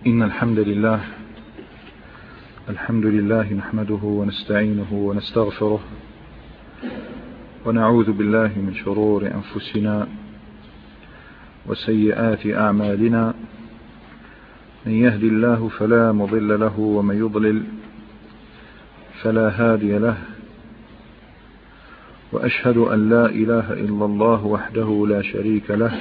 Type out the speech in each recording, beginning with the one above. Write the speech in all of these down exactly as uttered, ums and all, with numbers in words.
إن الحمد لله الحمد لله نحمده ونستعينه ونستغفره ونعوذ بالله من شرور أنفسنا وسيئات أعمالنا. من يهدي الله فلا مضل له ومن يضلل فلا هادي له، وأشهد أن لا إله إلا الله وحده لا شريك له،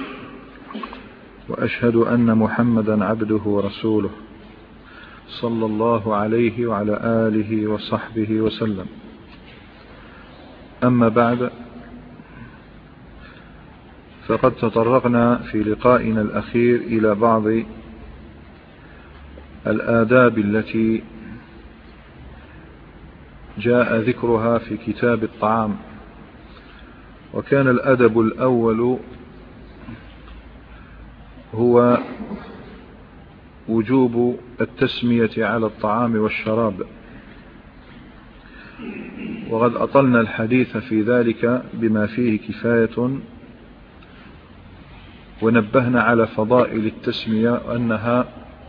وأشهد أن محمدا عبده ورسوله صلى الله عليه وعلى آله وصحبه وسلم. أما بعد، فقد تطرقنا في لقائنا الأخير إلى بعض الآداب التي جاء ذكرها في كتاب الطعام، وكان الأدب الأول هو وجوب التسمية على الطعام والشراب، وقد أطلنا الحديث في ذلك بما فيه كفاية، ونبهنا على فضائل التسمية وأنها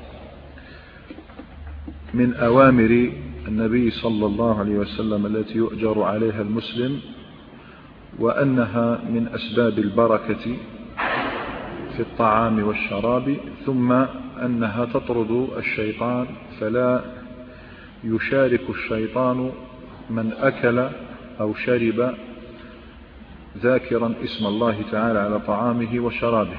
من أوامر النبي صلى الله عليه وسلم التي يؤجر عليها المسلم، وأنها من أسباب البركة في الطعام والشراب، ثم أنها تطرد الشيطان، فلا يشارك الشيطان من أكل أو شرب ذاكرا اسم الله تعالى على طعامه وشرابه.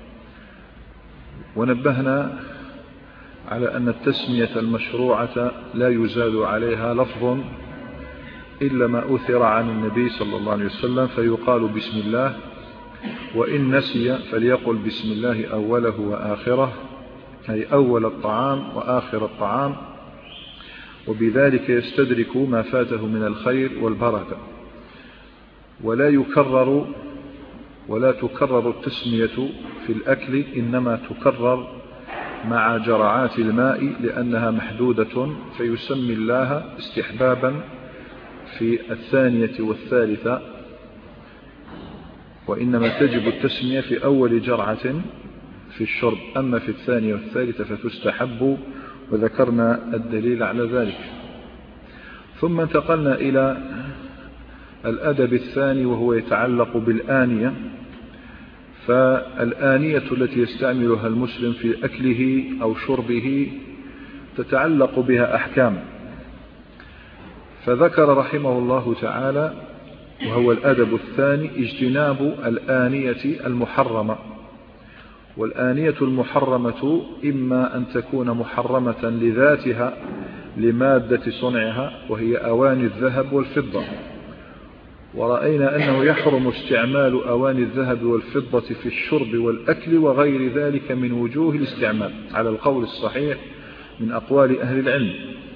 ونبهنا على أن التسمية المشروعة لا يزاد عليها لفظ إلا ما أثر عن النبي صلى الله عليه وسلم، فيقال بسم الله، وإن نسي فليقل بسم الله أوله وآخره، أي أول الطعام وآخر الطعام، وبذلك يستدرك ما فاته من الخير والبركة. ولا يكرر ولا تكرر التسمية في الأكل، إنما تكرر مع جرعات الماء لأنها محدودة، فيسمي الله استحبابا في الثانية والثالثة، وإنما تجب التسمية في أول جرعة في الشرب، أما في الثانية والثالثة فتستحب، وذكرنا الدليل على ذلك. ثم انتقلنا إلى الأدب الثاني، وهو يتعلق بالآنية. فالآنية التي يستعملها المسلم في أكله أو شربه تتعلق بها أحكام، فذكر رحمه الله تعالى، وهو الأدب الثاني، اجتناب الآنية المحرمة. والآنية المحرمة إما أن تكون محرمة لذاتها لمادة صنعها، وهي أواني الذهب والفضة، ورأينا أنه يحرم استعمال أواني الذهب والفضة في الشرب والأكل وغير ذلك من وجوه الاستعمال على القول الصحيح من أقوال أهل العلم.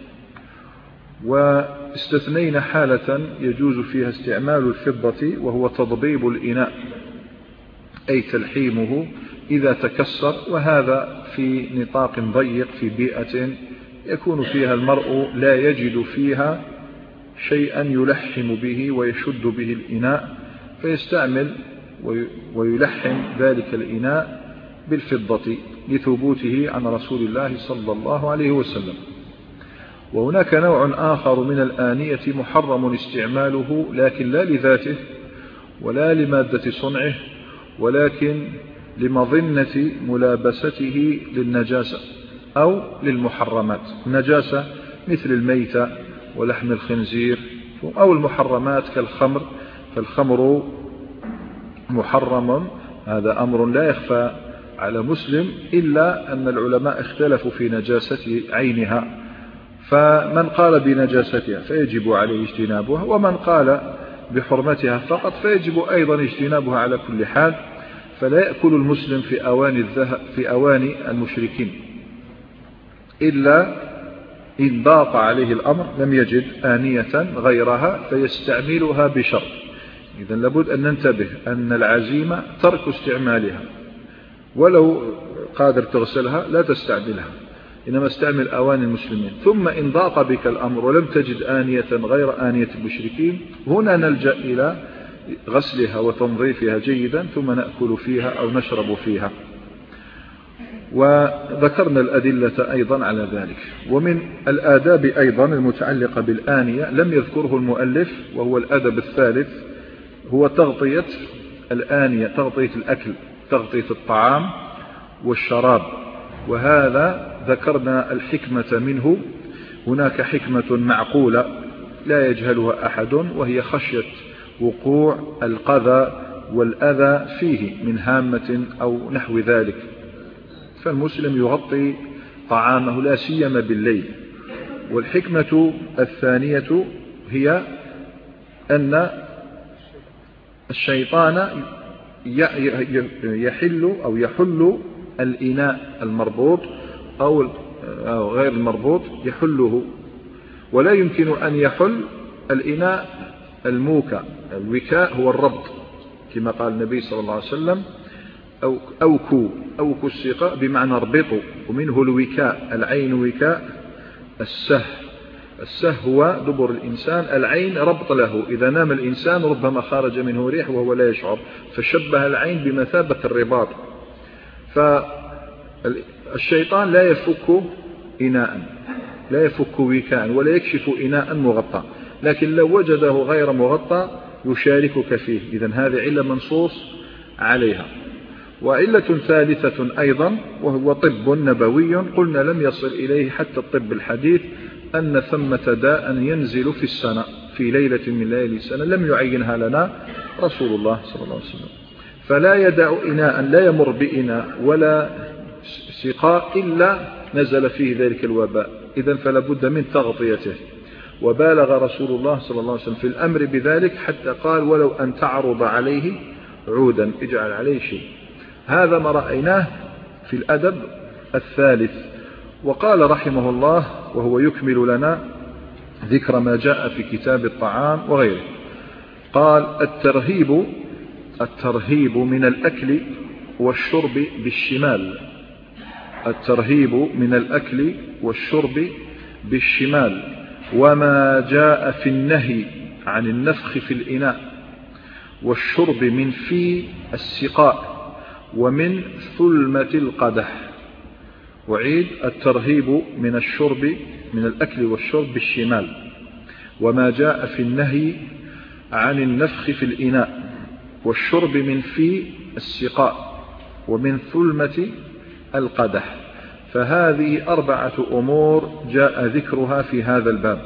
واستثنينا حالة يجوز فيها استعمال الفضة، وهو تضبيب الإناء، أي تلحيمه إذا تكسر، وهذا في نطاق ضيق في بيئة يكون فيها المرء لا يجد فيها شيئا يلحم به ويشد به الإناء، فيستعمل ويلحم ذلك الإناء بالفضة لثبوته عن رسول الله صلى الله عليه وسلم. وهناك نوع آخر من الآنية محرم استعماله، لكن لا لذاته ولا لمادة صنعه، ولكن لمظنة ملابسته للنجاسة أو للمحرمات. النجاسة مثل الميتة ولحم الخنزير، أو المحرمات كالخمر، فالخمر محرم، هذا أمر لا يخفى على مسلم، إلا أن العلماء اختلفوا في نجاسة عينها، فمن قال بنجاستها فيجب عليه اجتنابها، ومن قال بحرمتها فقط فيجب أيضا اجتنابها على كل حال. فلا يأكل المسلم في أواني الذهب في أواني المشركين إلا إن ضاق عليه الأمر لم يجد آنية غيرها فيستعملها بشرط. إذن لابد أن ننتبه أن العزيمة ترك استعمالها، ولو قادر تغسلها لا تستعملها، إنما استعمل أواني المسلمين. ثم إن ضاق بك الأمر ولم تجد آنية غير آنية المشركين، هنا نلجأ إلى غسلها وتنظيفها جيدا، ثم نأكل فيها أو نشرب فيها. وذكرنا الأدلة أيضا على ذلك. ومن الآداب أيضا المتعلقة بالآنية لم يذكره المؤلف، وهو الأدب الثالث، هو تغطية الآنية، تغطية الأكل، تغطية الطعام والشراب. وهذا ذكرنا الحكمة منه. هناك حكمة معقولة لا يجهلها أحد، وهي خشية وقوع القذى والأذى فيه من هامة أو نحو ذلك، فالمسلم يغطي طعامه لا سيما بالليل. والحكمة الثانية هي أن الشيطان يحل أو يحل الإناء المربوط أو غير المربوط، يحله، ولا يمكن أن يحل الإناء الموكى. الوكاء هو الربط كما قال النبي صلى الله عليه وسلم: أو أوكوا أوكوا السقاء بمعنى اربطوا، ومنه الوكاء. العين وكاء السه، السه هو دبر الإنسان، العين ربط له، إذا نام الإنسان ربما خرج منه ريح وهو لا يشعر، فشبه العين بمثابة الرباط. فالشيطان لا يفك إناء، لا يفك وكاء، ولا يكشف إناء مغطى، لكن لو وجده غير مغطى يشاركك فيه. إذن هذه علة منصوص عليها. وعلة ثالثة أيضا وهو طب نبوي، قلنا لم يصل إليه حتى الطب الحديث، أن ثمة داء ينزل في السنة في ليلة من ليالي السنة لم يعينها لنا رسول الله صلى الله عليه وسلم، فلا يدع إناء، لا يمر بإناء ولا سقاء إلا نزل فيه ذلك الوباء. إذن فلا بد من تغطيته. وبالغ رسول الله صلى الله عليه وسلم في الأمر بذلك حتى قال: ولو أن تعرض عليه عودا، اجعل عليه شيء. هذا ما رأيناه في الأدب الثالث. وقال رحمه الله وهو يكمل لنا ذكر ما جاء في كتاب الطعام وغيره، قال: الترهيب الترهيب من الأكل والشرب بالشمال. الترهيب من الأكل والشرب بالشمال، وما جاء في النهي عن النفخ في الإناء والشرب من في السقاء ومن ثلمة القدح. وعيد: الترهيب من الشرب من الأكل والشرب بالشمال، وما جاء في النهي عن النفخ في الإناء والشرب من في السقاء ومن ثلمة القدح. فهذه أربعة أمور جاء ذكرها في هذا الباب.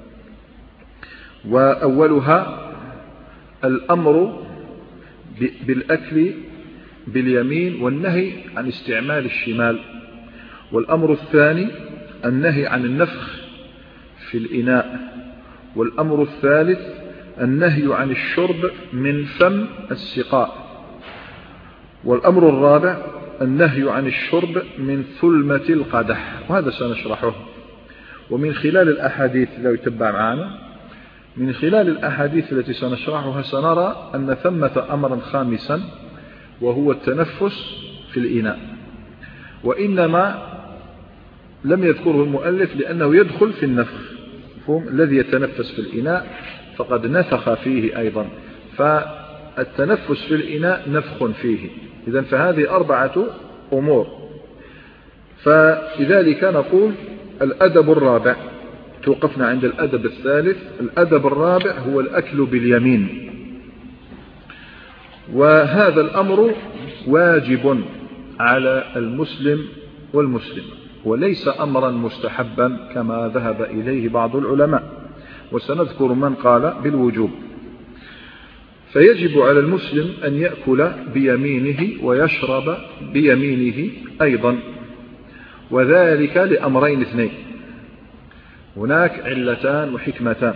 وأولها الأمر بالأكل باليمين والنهي عن استعمال الشمال. والأمر الثاني النهي عن النفخ في الإناء. والأمر الثالث النهي عن الشرب من فم السقاء. والأمر الرابع النهي عن الشرب من ثلمة القدح، وهذا سنشرحه. ومن خلال الأحاديث لو يتبع معنا، من خلال الأحاديث التي سنشرحها سنرى أن ثمة أمرا خامسا وهو التنفس في الإناء، وإنما لم يذكره المؤلف لأنه يدخل في النفخ. الذي يتنفس في الإناء فقد نفخ فيه أيضا، فالتنفس في الإناء نفخ فيه. إذن فهذه أربعة أمور. فلذلك نقول الأدب الرابع، توقفنا عند الأدب الثالث. الأدب الرابع هو الأكل باليمين، وهذا الأمر واجب على المسلم والمسلم، وليس أمرا مستحبا كما ذهب إليه بعض العلماء، وسنذكر من قال بالوجوب. فيجب على المسلم أن يأكل بيمينه ويشرب بيمينه أيضا، وذلك لأمرين اثنين. هناك علتان وحكمتان.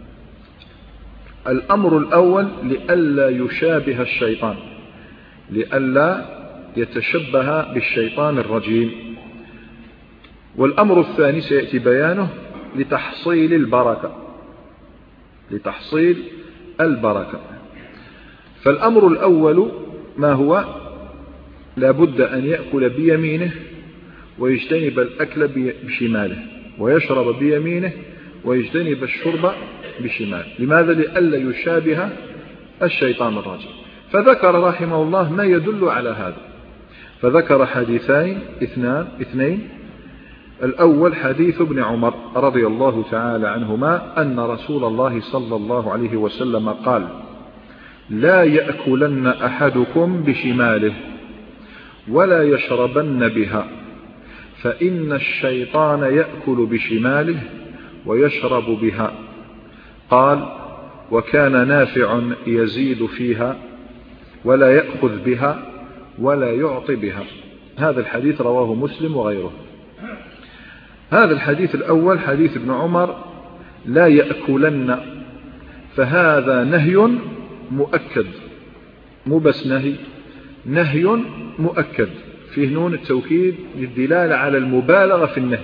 الأمر الأول لئلا يشابه الشيطان، لئلا يتشبه بالشيطان الرجيم. والأمر الثاني سيأتي بيانه لتحصيل البركة، لتحصيل البركة. فالأمر الأول ما هو؟ لابد أن يأكل بيمينه ويجتنب الأكل بشماله، ويشرب بيمينه ويجتنب الشرب بشماله. لماذا؟ لئلا يشابه الشيطان الرجيم. فذكر رحمه الله ما يدل على هذا. فذكر حديثين اثنان اثنين الأول حديث ابن عمر رضي الله تعالى عنهما أن رسول الله صلى الله عليه وسلم قال: لا يأكلن أحدكم بشماله ولا يشربن بها فإن الشيطان يأكل بشماله ويشرب بها. قال: وكان نافع يزيد فيها ولا يأخذ بها ولا يعطي بها. هذا الحديث رواه مسلم وغيره. هذا الحديث الأول حديث ابن عمر لا يأكلن، فهذا نهي مؤكد، مو بس نهي، نهي مؤكد فيه نون التوكيد للدلالة على المبالغة في النهي،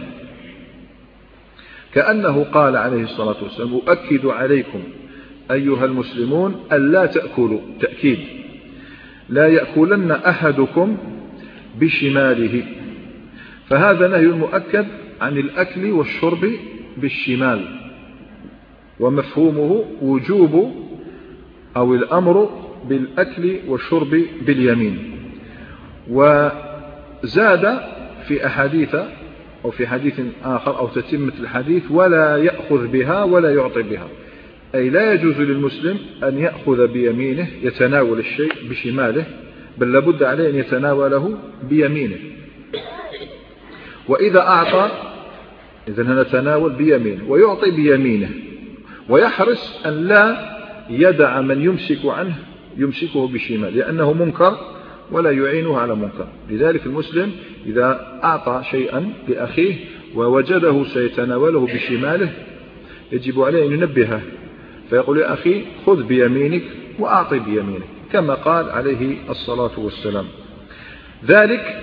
كأنه قال عليه الصلاة والسلام: أؤكد عليكم أيها المسلمون ألا تأكلوا، تأكيد، لا يأكلن أحدكم بشماله، فهذا نهي مؤكد عن الأكل والشرب بالشمال، ومفهومه وجوب أو الأمر بالأكل والشرب باليمين. وزاد في أحاديث أو في حديث آخر أو تتمة الحديث: ولا يأخذ بها ولا يعطي بها، أي لا يجوز للمسلم أن يأخذ بيمينه يتناول الشيء بشماله، بل لابد عليه أن يتناوله بيمينه. وإذا أعطى إذن نتناول بيمينه ويعطي بيمينه، ويحرص أن لا يدع من يمسك عنه يمسكه بشمال، لأنه منكر ولا يعينه على منكر. لذلك المسلم إذا أعطى شيئا لأخيه ووجده سيتناوله بشماله يجب عليه أن ينبهه، فيقول: يا أخي خذ بيمينك وأعطي بيمينك، كما قال عليه الصلاة والسلام. ذلك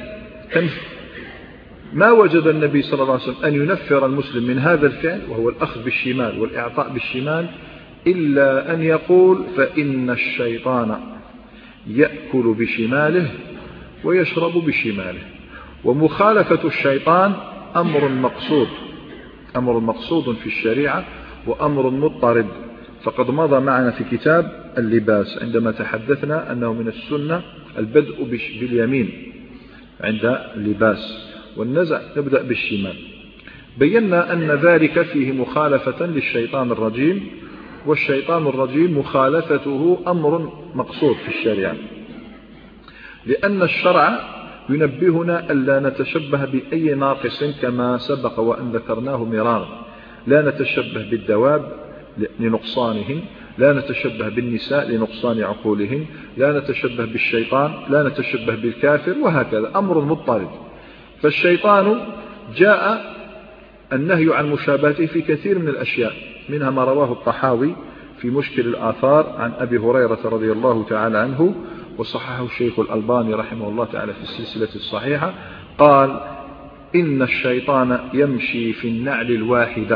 ما وجد النبي صلى الله عليه وسلم أن ينفر المسلم من هذا الفعل، وهو الأخذ بالشمال والإعطاء بالشمال، إلا أن يقول: فإن الشيطان يأكل بشماله ويشرب بشماله. ومخالفة الشيطان أمر مقصود، أمر مقصود في الشريعة وأمر مضطرد، فقد مضى معنا في كتاب اللباس عندما تحدثنا أنه من السنة البدء باليمين عند اللباس والنزع نبدأ بالشمال. بينا أن ذلك فيه مخالفة للشيطان الرجيم، والشيطان الرجيم مخالفته أمر مقصود في الشريعة، لأن الشرع ينبهنا ألا نتشبه بأي ناقص كما سبق وأن ذكرناه مرارا. لا نتشبه بالدواب لنقصانهن، لا نتشبه بالنساء لنقصان عقولهن، لا نتشبه بالشيطان، لا نتشبه بالكافر، وهكذا أمر مضطرد. فالشيطان جاء النهي عن مشابهته في كثير من الأشياء، منها ما رواه الطحاوي في مشكل الآثار عن أبي هريرة رضي الله تعالى عنه، وصححه الشيخ الألباني رحمه الله تعالى في السلسلة الصحيحة، قال: إن الشيطان يمشي في النعل الواحدة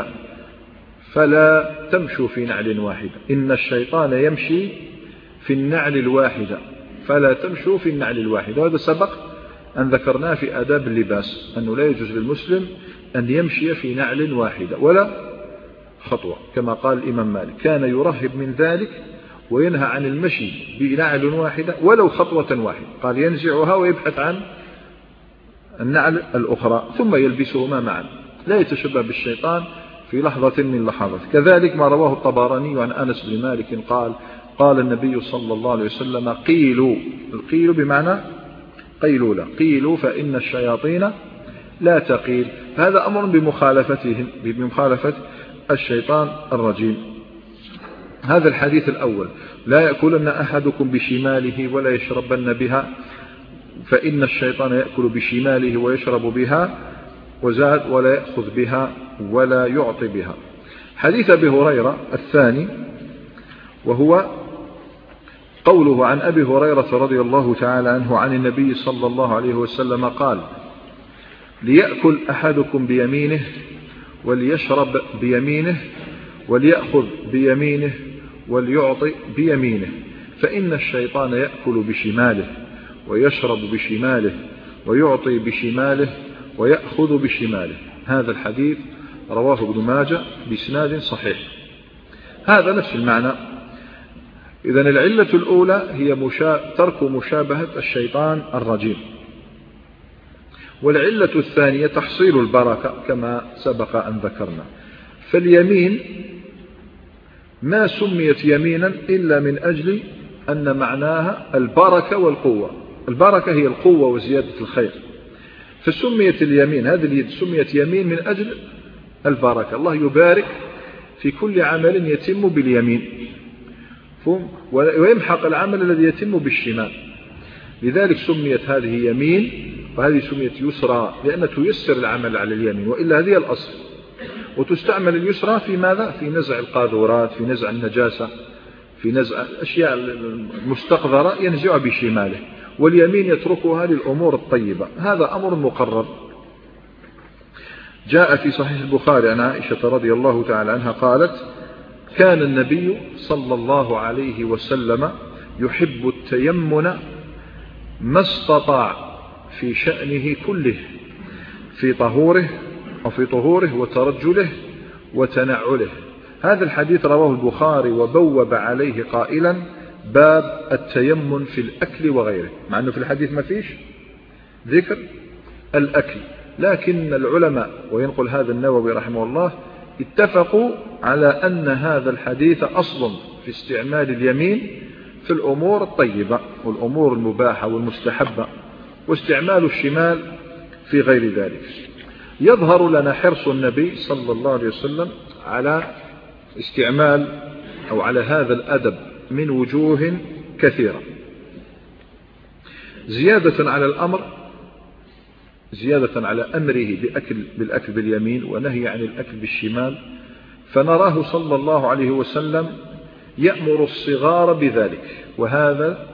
فلا تمشوا في نعل واحدة. إن الشيطان يمشي في النعل الواحدة فلا تمشوا في النعل الواحدة. وهذا سبق أن ذكرناه في آداب اللباس، أنه لا يجوز للمسلم أن يمشي في نعل واحدة ولا خطوة، كما قال الإمام مالك: كان يرهب من ذلك وينهى عن المشي بنعل واحدة ولو خطوة واحدة، قال ينزعها ويبحث عن النعل الأخرى ثم يلبسهما معا، لا يتشبه بالشيطان في لحظة من لحظات. كذلك ما رواه الطبراني عن أنس بن مالك قال: قال النبي صلى الله عليه وسلم: قيلوا، القيل بمعنى قيلولة، قيلوا فإن الشياطين لا تقيل. هذا أمر بمخالفتهم بمخالفة الشيطان الرجيم. هذا الحديث الأول: لا يأكلن أحدكم بشماله ولا يشربن بها فإن الشيطان يأكل بشماله ويشرب بها، وزاد: ولا يأخذ بها ولا يعطي بها. حديث أبي هريرة الثاني، وهو قوله عن أبي هريرة رضي الله تعالى عنه عن النبي صلى الله عليه وسلم قال: ليأكل أحدكم بيمينه وليشرب بيمينه وليأخذ بيمينه وليعطي بيمينه، فإن الشيطان يأكل بشماله ويشرب بشماله ويعطي بشماله ويأخذ بشماله. هذا الحديث رواه ابن ماجه بإسناد صحيح. هذا نفس المعنى. إذن العلة الأولى هي مشا... ترك مشابهة الشيطان الرجيم، والعلة الثانية تحصيل البركة كما سبق أن ذكرنا. فاليمين ما سميت يمينا إلا من أجل أن معناها البركة والقوة. البركة هي القوة وزيادة الخير، فسميت اليمين، هذه اليد سميت يمين من أجل البركة. الله يبارك في كل عمل يتم باليمين ويمحق العمل الذي يتم بالشمال، لذلك سميت هذه يمين وهذه سميت يسرى، لأن تيسر العمل على اليمين، وإلا هذه الأصل. وتستعمل اليسرى في ماذا؟ في نزع القاذورات، في نزع النجاسة، في نزع الأشياء المستقذرة ينزع بشماله، واليمين يتركها للأمور الطيبة. هذا أمر مقرر. جاء في صحيح البخاري عن عائشة رضي الله تعالى عنها قالت: كان النبي صلى الله عليه وسلم يحب التيمن ما استطاع في شأنه كله، في طهوره وفي طهوره وترجله وتنعله. هذا الحديث رواه البخاري وبوب عليه قائلا: باب التيمن في الأكل وغيره، مع أنه في الحديث ما فيش ذكر الأكل، لكن العلماء وينقل هذا النووي رحمه الله اتفقوا على أن هذا الحديث أصل في استعمال اليمين في الأمور الطيبة والأمور المباحة والمستحبة، واستعمال الشمال في غير ذلك. يظهر لنا حرص النبي صلى الله عليه وسلم على استعمال أو على هذا الأدب من وجوه كثيرة. زيادة على الأمر، زيادة على أمره بأكل بالأكل باليمين ونهي عن الأكل بالشمال، فنراه صلى الله عليه وسلم يأمر الصغار بذلك، وهذا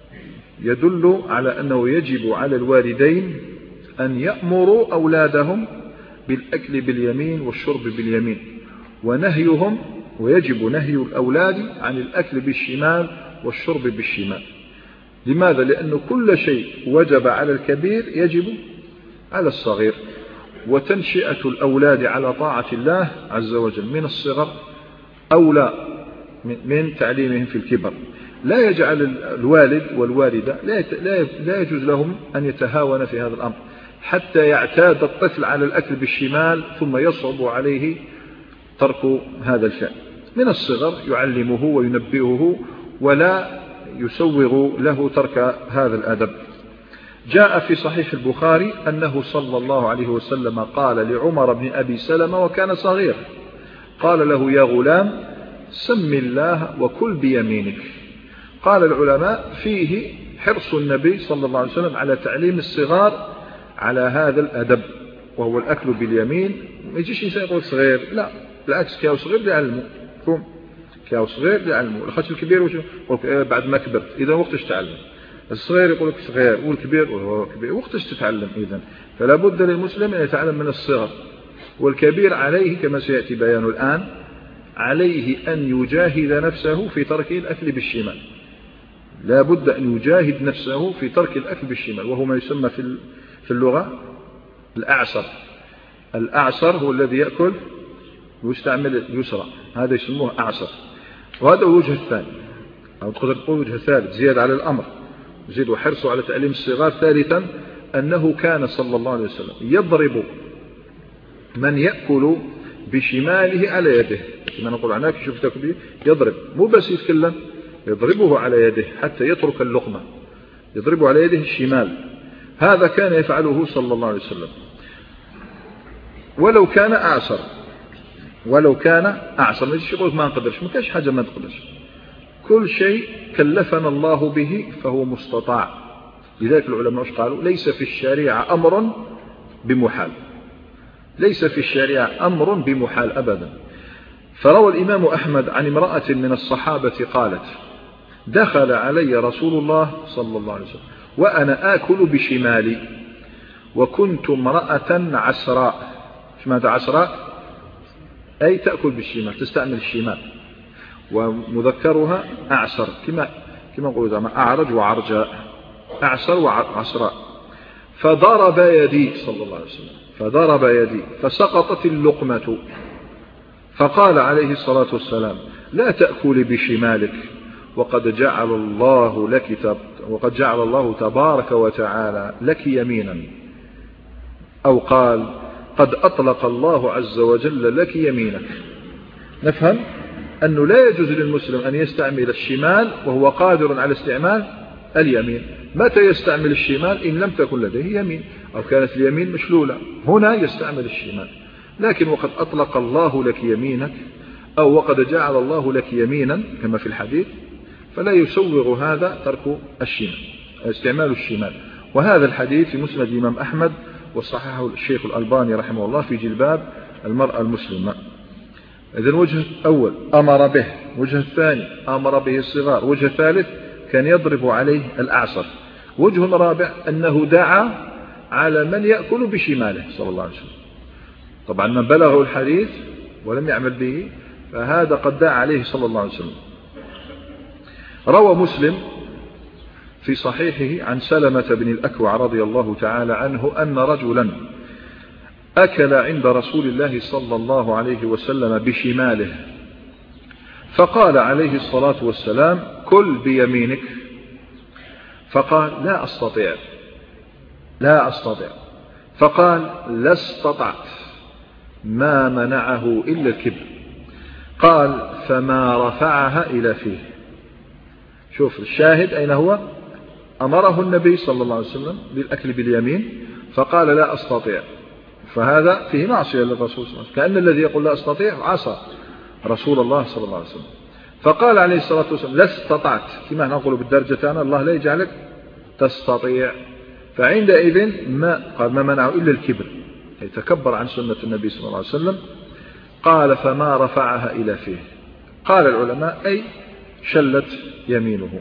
يدل على أنه يجب على الوالدين أن يأمروا أولادهم بالأكل باليمين والشرب باليمين، ونهيهم ويجب نهي الأولاد عن الأكل بالشمال والشرب بالشمال. لماذا؟ لأن كل شيء وجب على الكبير يجب على الصغير، وتنشئة الأولاد على طاعة الله عز وجل من الصغر أولى من تعليمهم في الكبر. لا يجعل الوالد والوالدة لا يجوز لهم أن يتهاون في هذا الأمر حتى يعتاد الطفل على الأكل بالشمال ثم يصعب عليه ترك هذا الفعل. من الصغر يعلمه وينبهه ولا يسوغ له ترك هذا الأدب. جاء في صحيح البخاري أنه صلى الله عليه وسلم قال لعمر بن أبي سلمة وكان صغير، قال له: يا غلام سم الله وكل بيمينك. قال العلماء فيه حرص النبي صلى الله عليه وسلم على تعليم الصغار على هذا الأدب، وهو الأكل باليمين. ما يجيش إنسان يقول صغير، لا بالعكس، كاو صغير ليعلمه، فهم كاو صغير ليعلمه. الخش الكبير وش بعد ما كبرت، إذا وقتش تعلم. الصغير يقول لك صغير، والكبير وهو كبير وقتش تتعلم. إذن فلا بد للمسلم أن يتعلم من الصغر. والكبير عليه كما سيأتي بيان الآن عليه أن يجاهد نفسه في ترك الأكل بالشمال، لا بد أن يجاهد نفسه في ترك الأكل بالشمال، وهو ما يسمى في في اللغة الأعصر. الأعصر هو الذي يأكل ويستعمل اليسرى، هذا يسموه أعصر. وهذا الوجه الثاني، أو تقدر تقول وجه ثالث زيادة على الأمر، زيد وحرصه على تعليم الصغار. ثالثا أنه كان صلى الله عليه وسلم يضرب من يأكل بشماله على يده، كما نقول عناك شفتك به يضرب، مو بس يتكلم، يضربه على يده حتى يترك اللقمة، يضربه على يده الشمال. هذا كان يفعله صلى الله عليه وسلم ولو كان أعصر، ولو كان أعصر. ما يجيش يقول ما نقدرش، ما كاش حاجة ما نقدرش، كل شيء كلفنا الله به فهو مستطاع. لذلك العلماء قالوا ليس في الشريعة أمر بمحال، ليس في الشريعة أمر بمحال أبدا. فروى الإمام أحمد عن امرأة من الصحابة قالت: دخل علي رسول الله صلى الله عليه وسلم وأنا آكل بشمالي، وكنت امرأة عسراء. ماذا عسراء؟ أي تأكل بالشمال، تستعمل الشمال، ومذكرها أعسر، كما كما نقول زعما أعرج وعرجاء، أعسر وعسراء. فضرب يدي صلى الله عليه وسلم، فضرب يدي فسقطت اللقمة، فقال عليه الصلاة والسلام: لا تأكل بشمالك، وقد جعل الله لك وقد جعل الله تبارك وتعالى لك يمينا. أو قال قد أطلق الله عز وجل لك يمينك. نفهم أنه لا يجوز للمسلم أن يستعمل الشمال وهو قادر على استعمال اليمين. متى يستعمل الشمال؟ إن لم تكن لديه يمين أو كانت اليمين مشلولة، هنا يستعمل الشمال. لكن وقد أطلق الله لك يمينك أو وقد جعل الله لك يمينا كما في الحديث، فلا يسوغ هذا ترك الشمال، استعمال الشمال. وهذا الحديث في مسند الإمام أحمد وصححه الشيخ الألباني رحمه الله في جلباب المرأة المسلمة. إذن وجه أول أمر به، وجه الثاني أمر به الصغار، وجه الثالث كان يضرب عليه الأعصر، وجه رابع أنه دعا على من يأكل بشماله صلى الله عليه وسلم. طبعا من بلغه الحديث ولم يعمل به فهذا قد دعا عليه صلى الله عليه وسلم. روى مسلم في صحيحه عن سلمة بن الأكوع رضي الله تعالى عنه أن رجلا أكل عند رسول الله صلى الله عليه وسلم بشماله، فقال عليه الصلاة والسلام كل بيمينك، فقال لا أستطيع لا أستطيع فقال لا استطعت، ما منعه إلا الكبر. قال فما رفعها إلى فيه. شوف الشاهد أين هو؟ أمره النبي صلى الله عليه وسلم بالأكل باليمين فقال لا أستطيع، فهذا فيه معصية للرسول صلى الله عليه وسلم، كأن الذي يقول لا أستطيع عصى رسول الله صلى الله عليه وسلم. فقال عليه الصلاة والسلام لا استطعت، كما نقول بالدرجة أنا الله لا يجعلك تستطيع. فعندئذ ما قال ما منعه إلا الكبر، يتكبر عن سنة النبي صلى الله عليه وسلم. قال فما رفعها إلى فيه. قال العلماء أي شلت يمينه.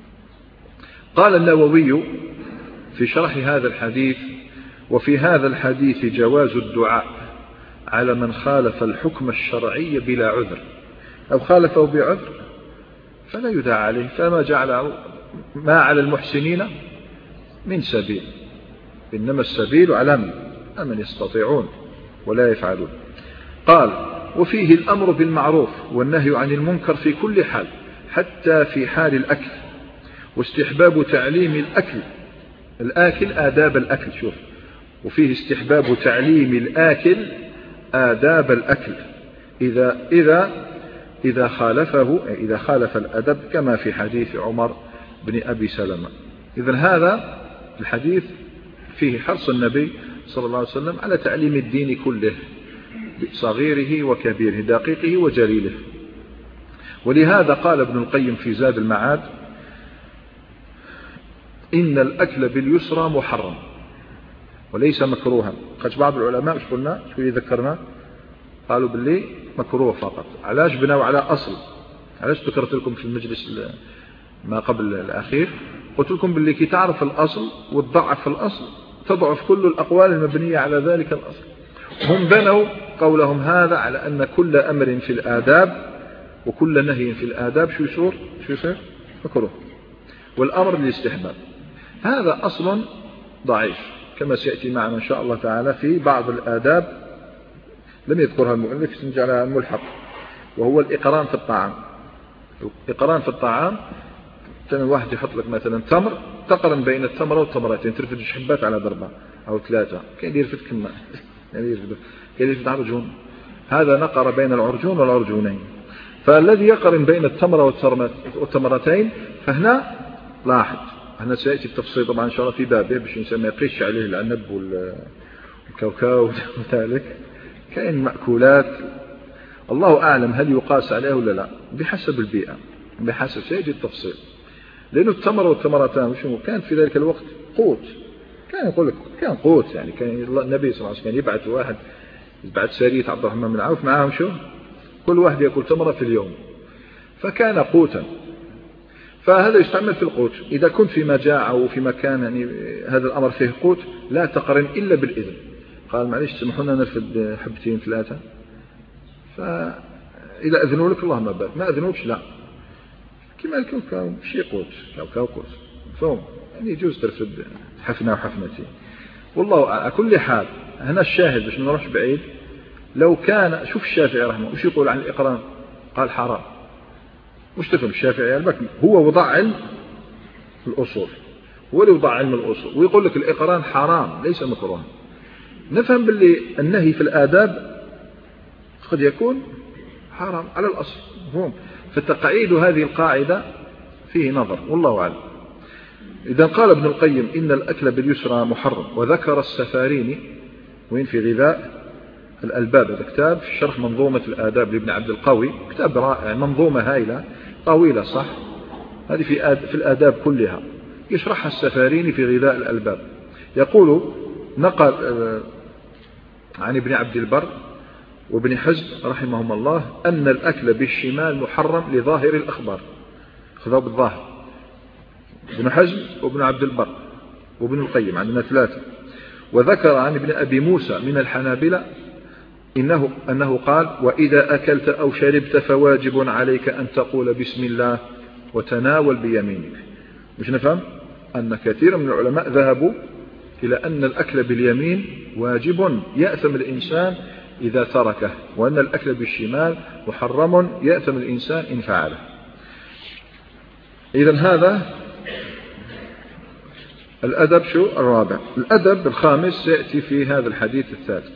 قال النووي في شرح هذا الحديث وفي هذا الحديث جواز الدعاء على من خالف الحكم الشرعي بلا عذر أو خالفه بعذر فلا يدعى عليه، فما جعل ما على المحسنين من سبيل، إنما السبيل على من أمن يستطيعون ولا يفعلون. قال وفيه الأمر بالمعروف والنهي عن المنكر في كل حال حتى في حال الأكل، واستحباب تعليم الأكل الآكل آداب الأكل. شوف وفيه استحباب تعليم الآكل آداب الأكل إذا إذا إذا خالفه إذا خالف الأدب كما في حديث عمر بن أبي سلمة. إذن هذا الحديث فيه حرص النبي صلى الله عليه وسلم على تعليم الدين كله صغيره وكبيره دقيقه وجليله. ولهذا قال ابن القيم في زاد المعاد إن الأكل باليسرى محرم وليس مكروها. خش بعض العلماء مش قلنا شو ذكرنا قالوا باللي مكروه فقط. علاش بناوا على أصل؟ علاش ذكرت لكم في المجلس ما قبل الأخير قلت لكم باللي كي تعرف الأصل وتضعف في الأصل تضعف كل الأقوال المبنية على ذلك الأصل. هم بنوا قولهم هذا على أن كل أمر في الآداب وكل نهي في الآداب شو يصير شو يصير مكروه، والأمر للاستحباب. هذا أصل ضعيف كما سيأتي معنا إن شاء الله تعالى في بعض الآداب لم يذكرها المؤلف سنجعلها الملحق، وهو الإقران في الطعام. الإقران في الطعام كان الواحد يحط لك مثلا تمر تقرن بين التمرة والتمرتين ترفد حبات على ضربة أو ثلاثة، كان يرفد كما يعني يرفد كان يرفد عرجون، هذا نقر بين العرجون والعرجونين. فالذي يقرن بين التمرة والتمرتين فهنا لاحظ هنا سيأتي التفصيل طبعا إن شاء الله في بابه باش نسمى ما يقيش عليه العنب والكاوكاو وذلك. كاين مأكولات الله أعلم هل يقاس عليه ولا لا بحسب البيئة بحسب سيأتي التفصيل، لأنه التمر والتمرتان شنو كانت في ذلك الوقت قوت، كان يقول لك كان قوت يعني كان النبي صلى الله عليه وسلم كان يبعث واحد يبعث سرية عبد الرحمن بن عوف معاهم شو كل واحد يأكل تمرة في اليوم فكان قوتا، فهذا يستعمل في القوت. إذا كنت في مجاعة أو في مكان يعني هذا الأمر فيه قوت لا تقرن إلا بالإذن. قال معليش سمحونا نرفد حبتين ثلاثة، فإذا أذنوا لك اللهم بارك، ما أذنوكش لا كما الكاوكاو شي قوت كاوكاو قوت فهم يعني يجوز ترفد حفنة وحفنتين والله على كل حال. هنا الشاهد باش نروحش بعيد، لو كان شوف الشافعي رحمه وش يقول عن الإقران قال حرام. مش تفهم الشافعي البكي هو وضع علم الأصول هو اللي وضع علم الأصول ويقول لك الإقران حرام ليس مكروه. نفهم باللي النهي في الآداب قد يكون حرام على الأصل مفهوم. فتقعيد هذه القاعدة فيه نظر والله أعلم. إذا قال ابن القيم إن الأكل باليسرى محرم، وذكر السفاريني وين في غذاء الألباب، هذا كتاب في شرح منظومة الآداب لابن عبد القوي، كتاب رائع، منظومة هائلة طويلة صح، هذه في في الآداب كلها يشرحها السفاريني في غذاء الألباب. يقول نقل عن ابن عبد البر وابن حزم رحمهم الله أن الأكل بالشمال محرم لظاهر الأخبار، خذوا بالظاهر، ابن حزم وابن عبد البر وابن القيم عندنا ثلاثة. وذكر عن ابن أبي موسى من الحنابلة إنه أنه قال وإذا أكلت أو شربت فواجب عليك أن تقول بسم الله وتناول بيمينك. مش نفهم أن كثير من العلماء ذهبوا إلى أن الأكل باليمين واجب يأثم الإنسان إذا تركه، وأن الأكل بالشمال محرم يأثم الإنسان إن فعله. إذن هذا الأدب شو الرابع. الأدب الخامس سيأتي في هذا الحديث الثالث.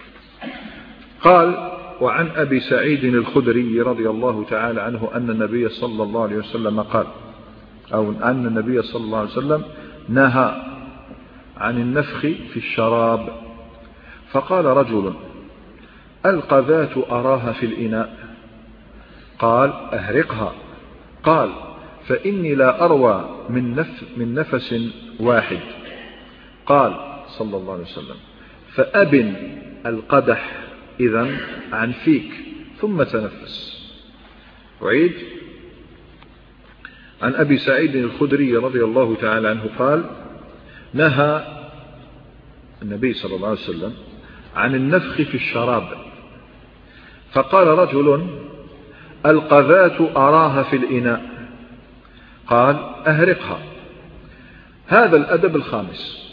قال وعن أبي سعيد الخدري رضي الله تعالى عنه أن النبي صلى الله عليه وسلم قال، أو أن النبي صلى الله عليه وسلم نهى عن النفخ في الشراب. فقال رجل القذاة أراها في الإناء، قال أهرقها، قال فإني لا أروى من, نف من نفس واحد. قال صلى الله عليه وسلم فأبن القدح إذن عن فيك ثم تنفس. أعيد. عن أبي سعيد الخدري رضي الله تعالى عنه قال نهى النبي صلى الله عليه وسلم عن النفخ في الشراب. فقال رجل القذاة أراها في الإناء، قال أهرقها. هذا الأدب الخامس،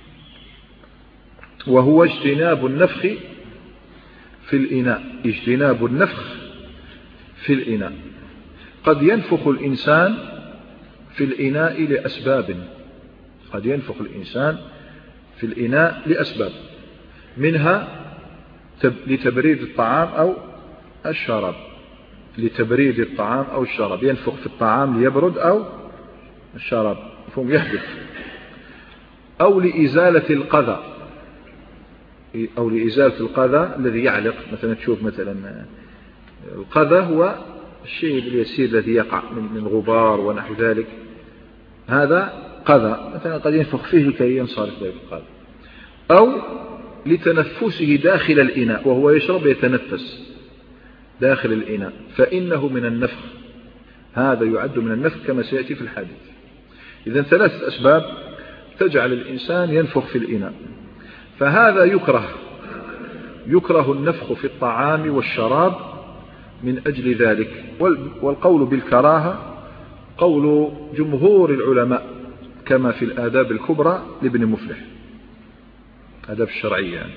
وهو اجتناب النفخ في الإناء. اجتناب النفخ في الإناء. قد ينفخ الإنسان في الإناء لأسباب، قد ينفخ الإنسان في الإناء لأسباب، منها لتبريد الطعام أو الشراب، لتبريد الطعام أو الشراب، ينفخ في الطعام ليبرد أو الشراب فهم يحدث، أو لإزالة القذى، أو لإزالة القذى الذي يعلق. مثلا تشوف مثلا القذى هو الشيء اليسير الذي يقع من غبار ونحو ذلك، هذا قذى مثلا قد ينفخ فيه لكي ينصرف ذلك القذى. أو لتنفسه داخل الإناء، وهو يشرب يتنفس داخل الإناء، فإنه من النفخ، هذا يعد من النفخ كما سيأتي في الحديث. إذن ثلاثة أسباب تجعل الإنسان ينفخ في الإناء، فهذا يكره، يكره النفخ في الطعام والشراب من أجل ذلك. والقول بالكراهة قول جمهور العلماء كما في الآداب الكبرى لابن مفلح، آداب الشرعية يعني.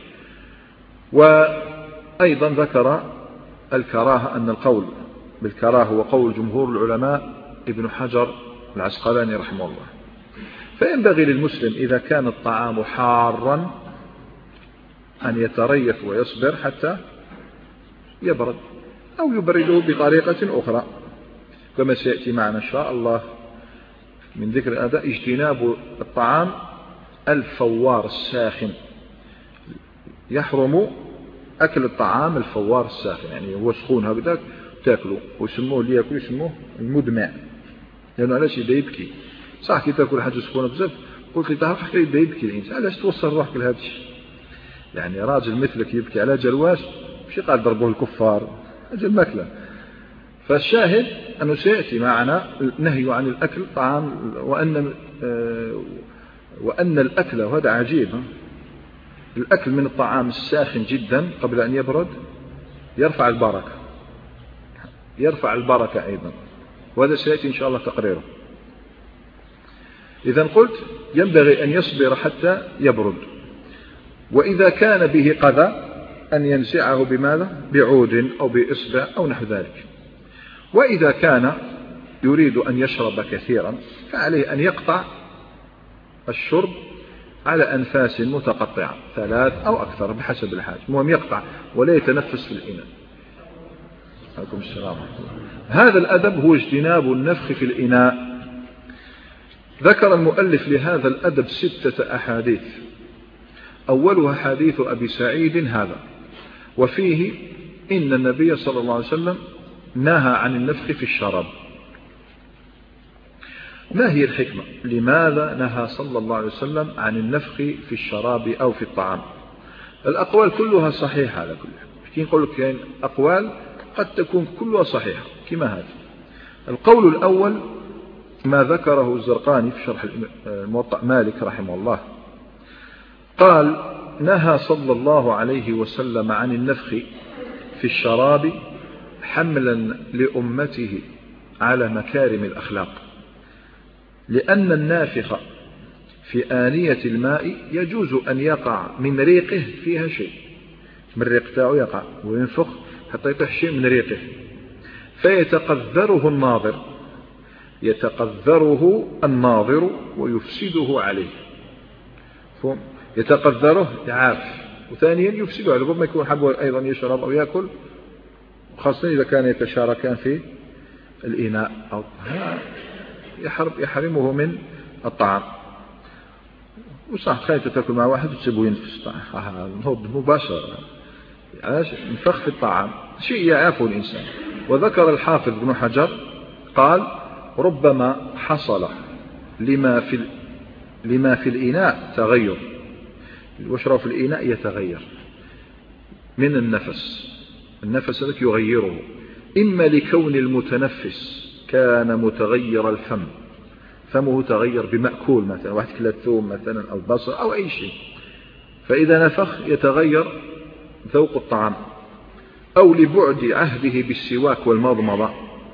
وأيضا ذكر الكراهة أن القول بالكراهة هو قول جمهور العلماء ابن حجر العسقلاني رحمه الله. فينبغي للمسلم إذا كان الطعام حارا أن يتريث ويصبر حتى يبرد، أو يبرده بطريقة أخرى كما سيأتي معنا إن شاء الله من ذكر الأداء. اجتناب الطعام الفوار الساخن، يحرم أكل الطعام الفوار الساخن، يعني هو سخون هكذا تاكله، ويسموه اللي ياكل يسموه المدمع، لأنه علاش يبدا يبكي. صح كي تاكل حاجة سخونة بزاف قلت لي تعرف حتى يبدا يبكي الإنسان، علاش توصل روحك لهذا الشيء؟ يعني راجل مثلك يبكي على جلواش مش قال ضربوه الكفار أجل ماكله. فالشاهد أنه سيأتي معنا النهي عن الأكل طعام، وأن وأن الأكل، وهذا عجيب، الأكل من الطعام الساخن جدا قبل أن يبرد يرفع البركة، يرفع البركة أيضا، وهذا سيأتي إن شاء الله تقريره. إذن قلت ينبغي أن يصبر حتى يبرد، وإذا كان به قذى أن ينزعه بماذا؟ بعود أو بإصبع أو نحو ذلك. وإذا كان يريد أن يشرب كثيرا فعليه أن يقطع الشرب على أنفاس متقطعة ثلاث أو أكثر بحسب الحاجة، المهم يقطع ولا يتنفس في الإناء. عليكم السلام. هذا الأدب هو اجتناب النفخ في الإناء. ذكر المؤلف لهذا الأدب ستة أحاديث، أولها حديث أبي سعيد هذا، وفيه إن النبي صلى الله عليه وسلم نهى عن النفخ في الشراب. ما هي الحكمة؟ لماذا نهى صلى الله عليه وسلم عن النفخ في الشراب أو في الطعام؟ الأقوال كلها صحيحة على كل حال. نقول لك يعني أقوال قد تكون كلها صحيحة كما هذا. القول الأول ما ذكره الزرقاني في شرح الموطأ مالك رحمه الله، قال نهى صلى الله عليه وسلم عن النفخ في الشراب حملا لأمته على مكارم الأخلاق، لأن النافخ في آنية الماء يجوز أن يقع من ريقه فيها شيء، من ريق تاعه يقع وينفخ حتى يطيح شيء من ريقه، فيتقذره الناظر يتقذره الناظر ويفسده عليه. يتقذره يعاف، وثانيا يفسده عليه، ربما يكون حبه أيضا يشرب أو يأكل، خاصة إذا كان يتشاركان في الإناء أو يحرمه من الطعام. وصح خايف تأكل مع واحد وتسيبه ينفس مباشرة، ينفخ في الطعام شيء يعافه الإنسان. وذكر الحافظ بن حجر قال ربما حصل لما في لما في الإناء تغير، وشرب في الإناء يتغير من النفس، النفس الذي يغيره، إما لكون المتنفس كان متغير الفم، فمه تغير بمأكول مثلا، واحد كلا ثوم مثلا أو بصر أو أي شيء، فإذا نفخ يتغير ذوق الطعام، أو لبعد عهده بالسواك والمضمضة،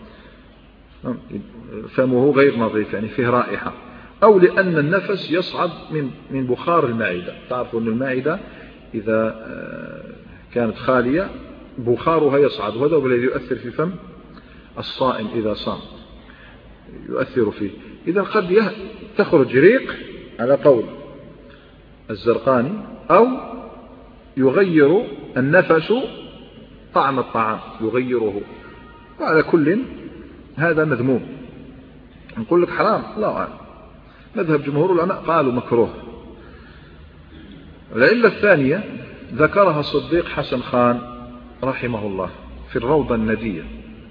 فمه غير نظيف يعني فيه رائحة، أو لأن النفس يصعد من من بخار المعدة. تعرفوا أن المعدة إذا كانت خالية بخارها يصعد، وهذا هو الذي يؤثر في فم الصائم إذا صام، يؤثر فيه. إذا قد تخرج ريق على قول الزرقاني، أو يغير النفس طعم الطعام يغيره، وعلى كل هذا مذموم. نقول لك حرام؟ لا أعلم. مذهب جمهور العلماء قالوا مكروه. العلة الثانية ذكرها الصديق حسن خان رحمه الله في الروضة الندية،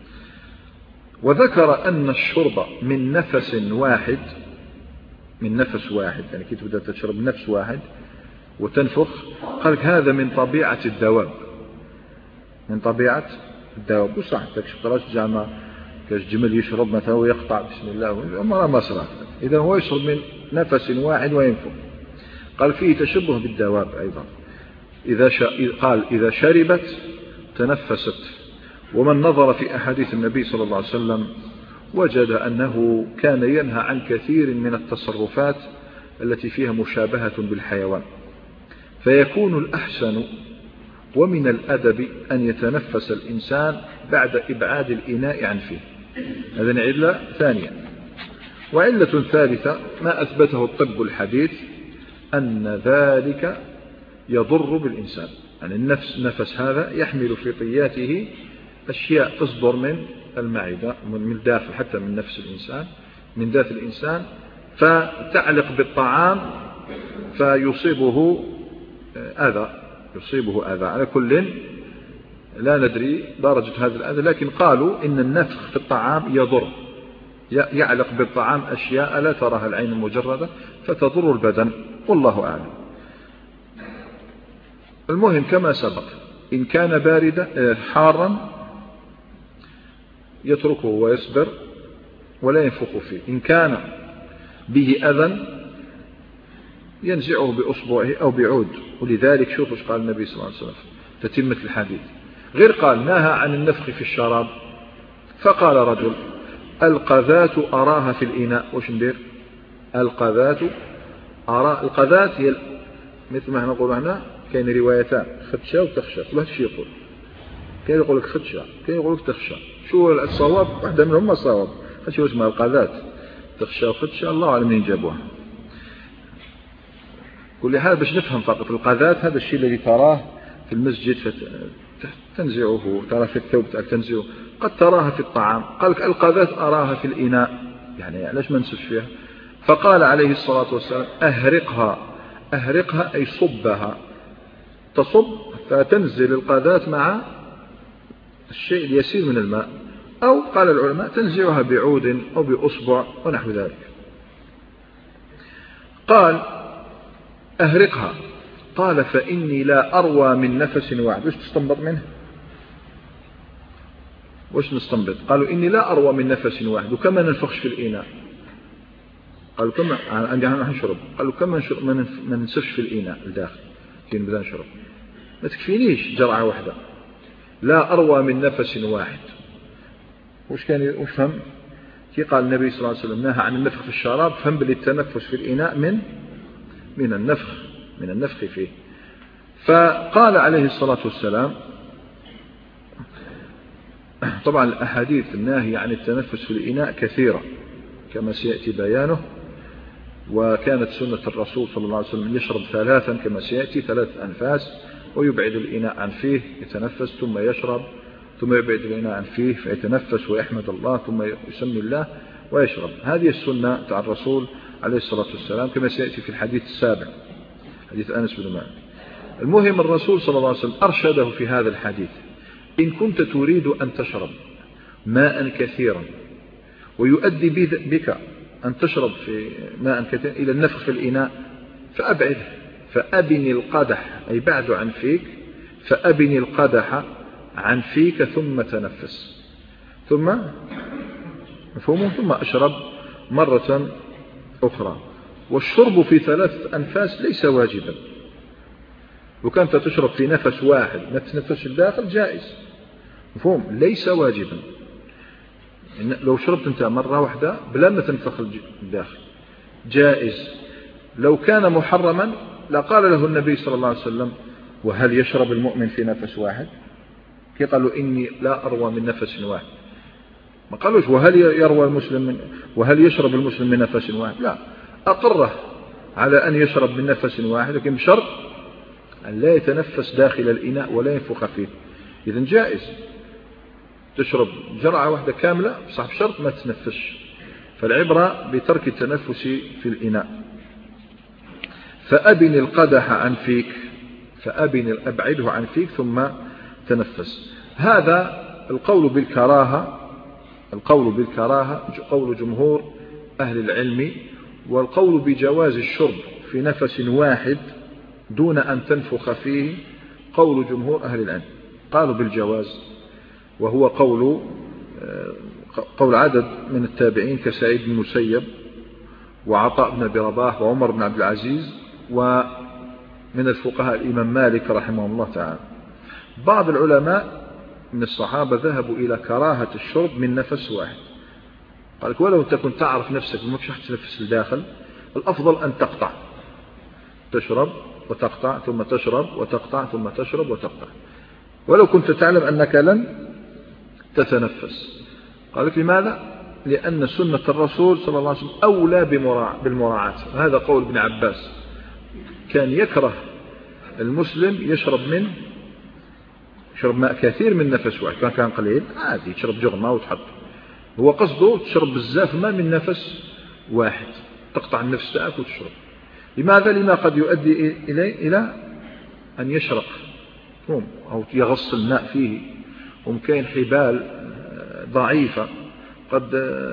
وذكر أن الشرب من نفس واحد، من نفس واحد يعني كي تبدأ تشرب نفس واحد وتنفخ، قال لك هذا من طبيعة الدواب، من طبيعة الدواب. وصح تكشف جامع كالجمل يشرب مثلا ويقطع بسم الله أمر مصرع، إذا هو يشرب من نفس واحد وينفخ. قال فيه تشبه بالدواب أيضا. إذا ش... قال إذا شربت تنفست. ومن نظر في أحاديث النبي صلى الله عليه وسلم وجد أنه كان ينهى عن كثير من التصرفات التي فيها مشابهة بالحيوان، فيكون الأحسن ومن الأدب أن يتنفس الإنسان بعد إبعاد الإناء عن فيه. هذا علة ثانية. وعلة ثالثة ما أثبته الطب الحديث أن ذلك يضر بالإنسان، يعني النفس نفس هذا يحمل في طياته أشياء تصدر من المعدة من داخل حتى من نفس الإنسان من ذات الإنسان، فتعلق بالطعام فيصيبه أذى يصيبه أذى. على كل لا ندري درجة هذا الأذى، لكن قالوا إن النفخ في الطعام يضر، يعلق بالطعام أشياء لا تراها العين المجردة فتضر البدن، والله أعلم. المهم كما سبق، إن كان باردا حارا يتركه ويصبر ولا ينفخ فيه، إن كان به أذى ينزعه بأصبعه أو بعود. ولذلك شوفوا ايش قال النبي صلى الله عليه وسلم تتمة الحديث، غير قال نهى عن النفخ في الشراب، فقال رجل القذاة أراها في الإناء. وش ندير؟ القذاة أرى القذاة هي مثل ما نقول هنا، كاين روايتان خدشة وتخشى، كل هذا الشيء يقول، كاين يقول لك خدشة كاين يقول لك تخشى. شو الصواب؟ واحدة منهم الصواب، شو اسمها القذاة تخشى وخدشة، الله أعلم منين جابوها. كل حال باش نفهم فقط القذاة هذا الشيء الذي تراه في المسجد فتنزعه، ترى في الثوب تنزعه، قد تراها في الطعام. قال لك القذاة أراها في الإناء، يعني علاش ما نسفش فيها؟ فقال عليه الصلاة والسلام أهرقها. أهرقها أي صبها، تصب فتنزل القذاة مع الشيء اليسير من الماء، أو قال العلماء تنزعها بعود أو بأصبع ونحو ذلك. قال أهرقها. قال فإني لا أروى من نفس واحد. وش تستنبط منه؟ وش نستنبط؟ قالوا إني لا أروى من نفس واحد، وكما ننفخش في الإناء. قالوا كما عندي نحن نشرب، قالوا كما نشرب ما ننسفش في الإناء الداخل كي نبدأ نشرب، ما تكفينيش جرعة واحدة. لا أروى من نفس واحد. وش كان وش فهم؟ كي قال النبي صلى الله عليه وسلم نهى عن النفخ في الشراب، فهم بالتنفس في الإناء من من النفخ من النفخ فيه. فقال عليه الصلاة والسلام، طبعا الأحاديث الناهية عن التنفس في الإناء كثيرة كما سيأتي بيانه، وكانت سنة الرسول صلى الله عليه وسلم يشرب ثلاثا كما سيأتي، ثلاث أنفاس، ويبعد الإناء عن فيه يتنفس ثم يشرب، ثم يبعد الإناء عن فيه فيتنفس ويحمد الله ثم يسمي الله ويشرب. هذه السنة تاع الرسول عليه الصلاة والسلام كما سيأتي في الحديث السابع، حديث أنس بن مالك. المهم الرسول صلى الله عليه وسلم أرشده في هذا الحديث: إن كنت تريد أن تشرب ماء كثيرا ويؤدي بك أن تشرب في ماء كثيرا إلى النفخ في الإناء فأبعده، فأبن القدح أي بعد عن فيك، فأبن القدح عن فيك ثم تنفس، ثم مفهوم ثم أشرب مرة أخرى. والشرب في ثلاث أنفاس ليس واجبا، وكانت تشرب في نفس واحد ما تتنفس الداخل جائز، مفهوم، ليس واجبا. لو شربت انت مرة واحدة بلا ما تنفخ الداخل جائز. لو كان محرما لقال له النبي صلى الله عليه وسلم: وهل يشرب المؤمن في نفس واحد؟ كي قالوا إني لا أروى من نفس واحد، ما قالوش وهل يروى المسلم من وهل يشرب المسلم من نفس واحد، لا، أقره على أن يشرب من نفس واحد، لكن بشرط أن لا يتنفس داخل الإناء ولا ينفخ فيه. إذن جائز تشرب جرعة واحدة كاملة، صح، بشرط ما تتنفسش. فالعبرة بترك التنفس في الإناء. فأبن القدح عن فيك، فأبن أبعده عن فيك ثم تنفس. هذا القول بالكراهة، القول بالكراهة قول جمهور أهل العلم. والقول بجواز الشرب في نفس واحد دون أن تنفخ فيه قول جمهور أهل العلم، قالوا بالجواز، وهو قول قول عدد من التابعين كسعيد بن المسيب وعطاء بن أبي رباح وعمر بن عبد العزيز، ومن الفقهاء الإمام مالك رحمه الله تعالى. بعض العلماء من الصحابة ذهبوا إلى كراهة الشرب من نفس واحد، قال لك ولو تكن تعرف نفسك ما فيش تنفس الداخل، الأفضل أن تقطع، تشرب وتقطع ثم تشرب وتقطع ثم تشرب وتقطع، ولو كنت تعلم أنك لن تتنفس. قال لك لماذا؟ لأن سنة الرسول صلى الله عليه وسلم أولى بالمراعاة. هذا قول ابن عباس، كان يكره المسلم يشرب من يشرب ماء كثير من نفس واحد، كان كان قليل عادي تشرب جغمة وتحط، هو قصده تشرب بزاف ماء من نفس واحد، تقطع النفس تاعك وتشرب. لماذا؟ لما قد يؤدي إليه إلى أن يشرق أو يغص الماء فيه، ومكان حبال ضعيفة قد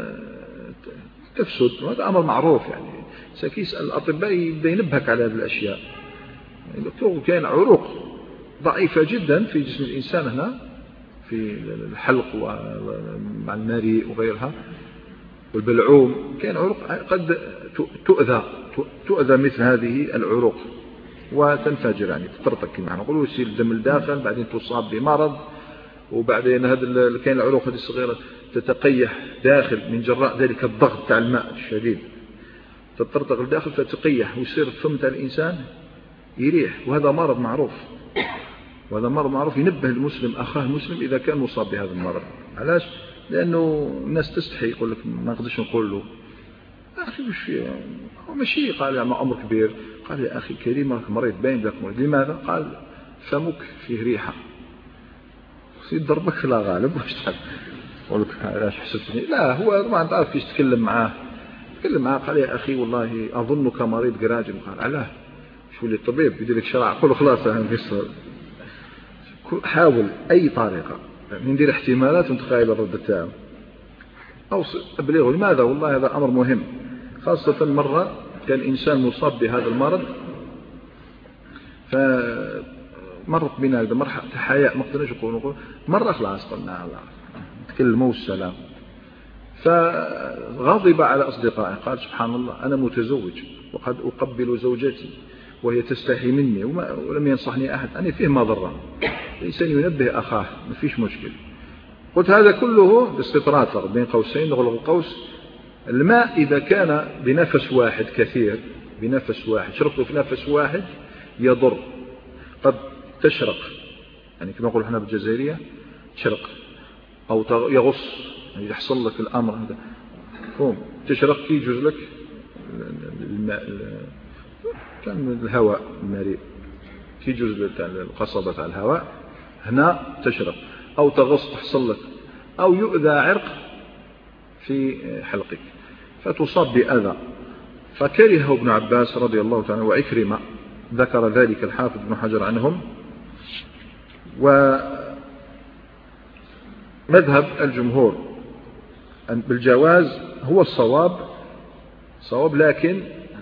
تفسد، وهذا أمر معروف. يعني سكيس الأطباء يبدأ ينبهك على هذه الأشياء. الدكتور كان عروق ضعيفة جدا في جسم الإنسان هنا في الحلق ومع المريء وغيرها والبلعوم، كان عروق قد تؤذى تؤذى مثل هذه العروق وتنفجر، يعني تطرطق كما نقولوا، يصير الدم الداخل، بعدين تصاب بمرض، وبعدين هذا كان العروق هذه الصغيرة تتقيح داخل من جراء ذلك الضغط تاع الماء الشديد، تطرطق الداخل فتقيح ويصير الفم تاع الإنسان يريح، وهذا مرض معروف، وهذا مرض معروف ينبه المسلم أخاه المسلم إذا كان مصاب بهذا المرض. علاش؟ لأنه الناس تستحي، يقول لك ما نقدرش نقول له أخي وش فيه، هو ماشي قال يا ما أمر كبير، قال يا أخي كريم راك مريض باين لك مريض. لماذا؟ قال فمك فيه ريحة. سيد ضربك لا غالب واش تحب قول لك علاش حسبتني. لا هو ما تعرف كيش تكلم معاه. تكلم معاه قال يا أخي والله أظنك مريض قراجم. قال علاه شو اللي الطبيب يدير لك شرع. قل له خلاص أنا قصر. حاول أي طريقة ندير احتمالات ونتخيل الرد تاعه أو أبلغه. لماذا؟ والله هذا أمر مهم، خاصة مرة كان إنسان مصاب بهذا المرض فمرت بنا مرحلة حياء ما قدرناش نقول مرة خلاص قلنا الله تكلموا السلام. فغضب على أصدقائي قال سبحان الله أنا متزوج وقد أقبل زوجتي وهي تستحي مني ولم ينصحني أحد. أنا فيه ما ضره. الإنسان ينبه أخاه ما فيش مشكلة. قلت هذا كله باستطراد بين قوسين نغلق القوس. الماء إذا كان بنفس واحد كثير بنفس واحد شربته في نفس واحد يضر. قد تشرق يعني كما نقول احنا بالجزائرية تشرق أو يغص يعني يحصل لك الأمر هذا فهم تشرق يجوز لك الماء كان الهواء المريء يجوز القصبة على الهواء هنا تشرق أو تغص تحصل لك أو يؤذى عرق في حلقك فتصاب بأذى. فكرهه ابن عباس رضي الله تعالى وعكرمة ذكر ذلك الحافظ ابن حجر عنهم. ومذهب الجمهور بالجواز هو الصواب صواب لكن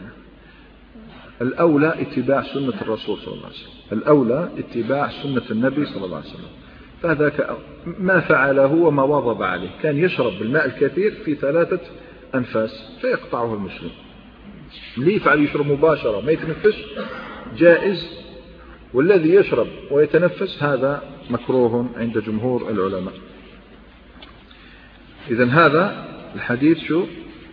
الأولى اتباع سنة الرسول صلى الله عليه وسلم. الأولى اتباع سنة النبي صلى الله عليه وسلم. فذاك ما فعله وما واظب عليه. كان يشرب بالماء الكثير في ثلاثة أنفاس فيقطعه المسلم. اللي يفعل يشرب مباشرة ما يتنفس جائز والذي يشرب ويتنفس هذا مكروه عند جمهور العلماء. إذن هذا الحديث شو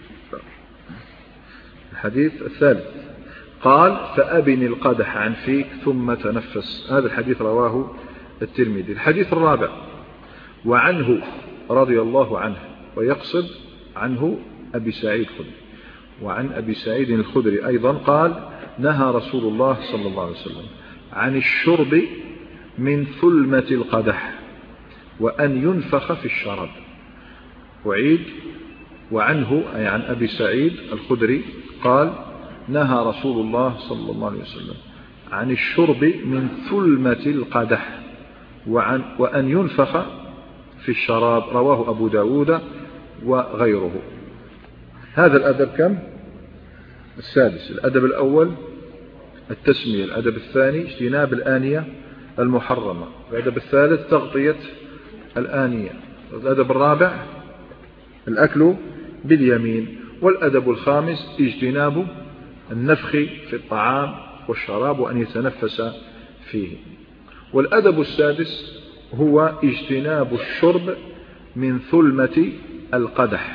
الحديث الثالث قال فأبن القدح عن فيك ثم تنفس. هذا الحديث رواه الترمذي. الحديث الرابع وعنه رضي الله عنه ويقصد عنه أبي سعيد الخدري. وعن أبي سعيد الخدري أيضا قال نهى رسول الله صلى الله عليه وسلم عن الشرب من ثلمة القدح وأن ينفخ في الشراب. وعيد وعنه أي عن أبي سعيد الخدري قال نهى رسول الله صلى الله عليه وسلم عن الشرب من ثلمة القدح وعن وأن ينفخ في الشراب. رواه أبو داود وغيره. هذا الأدب كم؟ السادس. الأدب الأول التسمية. الأدب الثاني اجتناب الآنية المحرمة. الأدب الثالث تغطية الآنية. الأدب الرابع الأكل باليمين. والأدب الخامس اجتناب النفخ في الطعام والشراب وأن يتنفس فيه. والأدب السادس هو اجتناب الشرب من ثلمة القدح.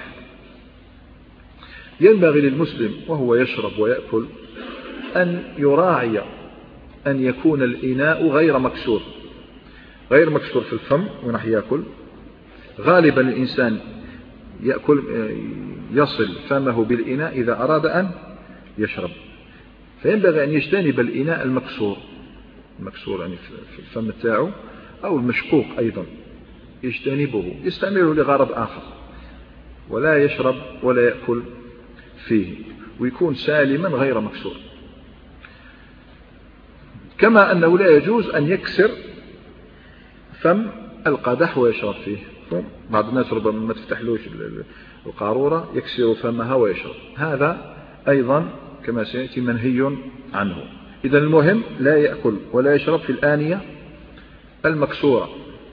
ينبغي للمسلم وهو يشرب ويأكل أن يراعي أن يكون الإناء غير مكسور غير مكسور في الفم ونحن يأكل. غالبا الإنسان يأكل يصل فمه بالإناء إذا أراد أن يشرب. فينبغي أن يجتنب الإناء المكسور المكسور يعني في الفم تاعه أو المشقوق أيضا يجتنبه يستعمله لغرض آخر ولا يشرب ولا يأكل فيه ويكون سالما غير مكسور. كما أنه لا يجوز أن يكسر فم القدح ويشرب فيه. بعض الناس ربما ما تفتحلوش القارورة يكسر فمها ويشرب. هذا أيضا كما سيأتي منهي عنه. إذن المهم لا يأكل ولا يشرب في الآنية المكسورة.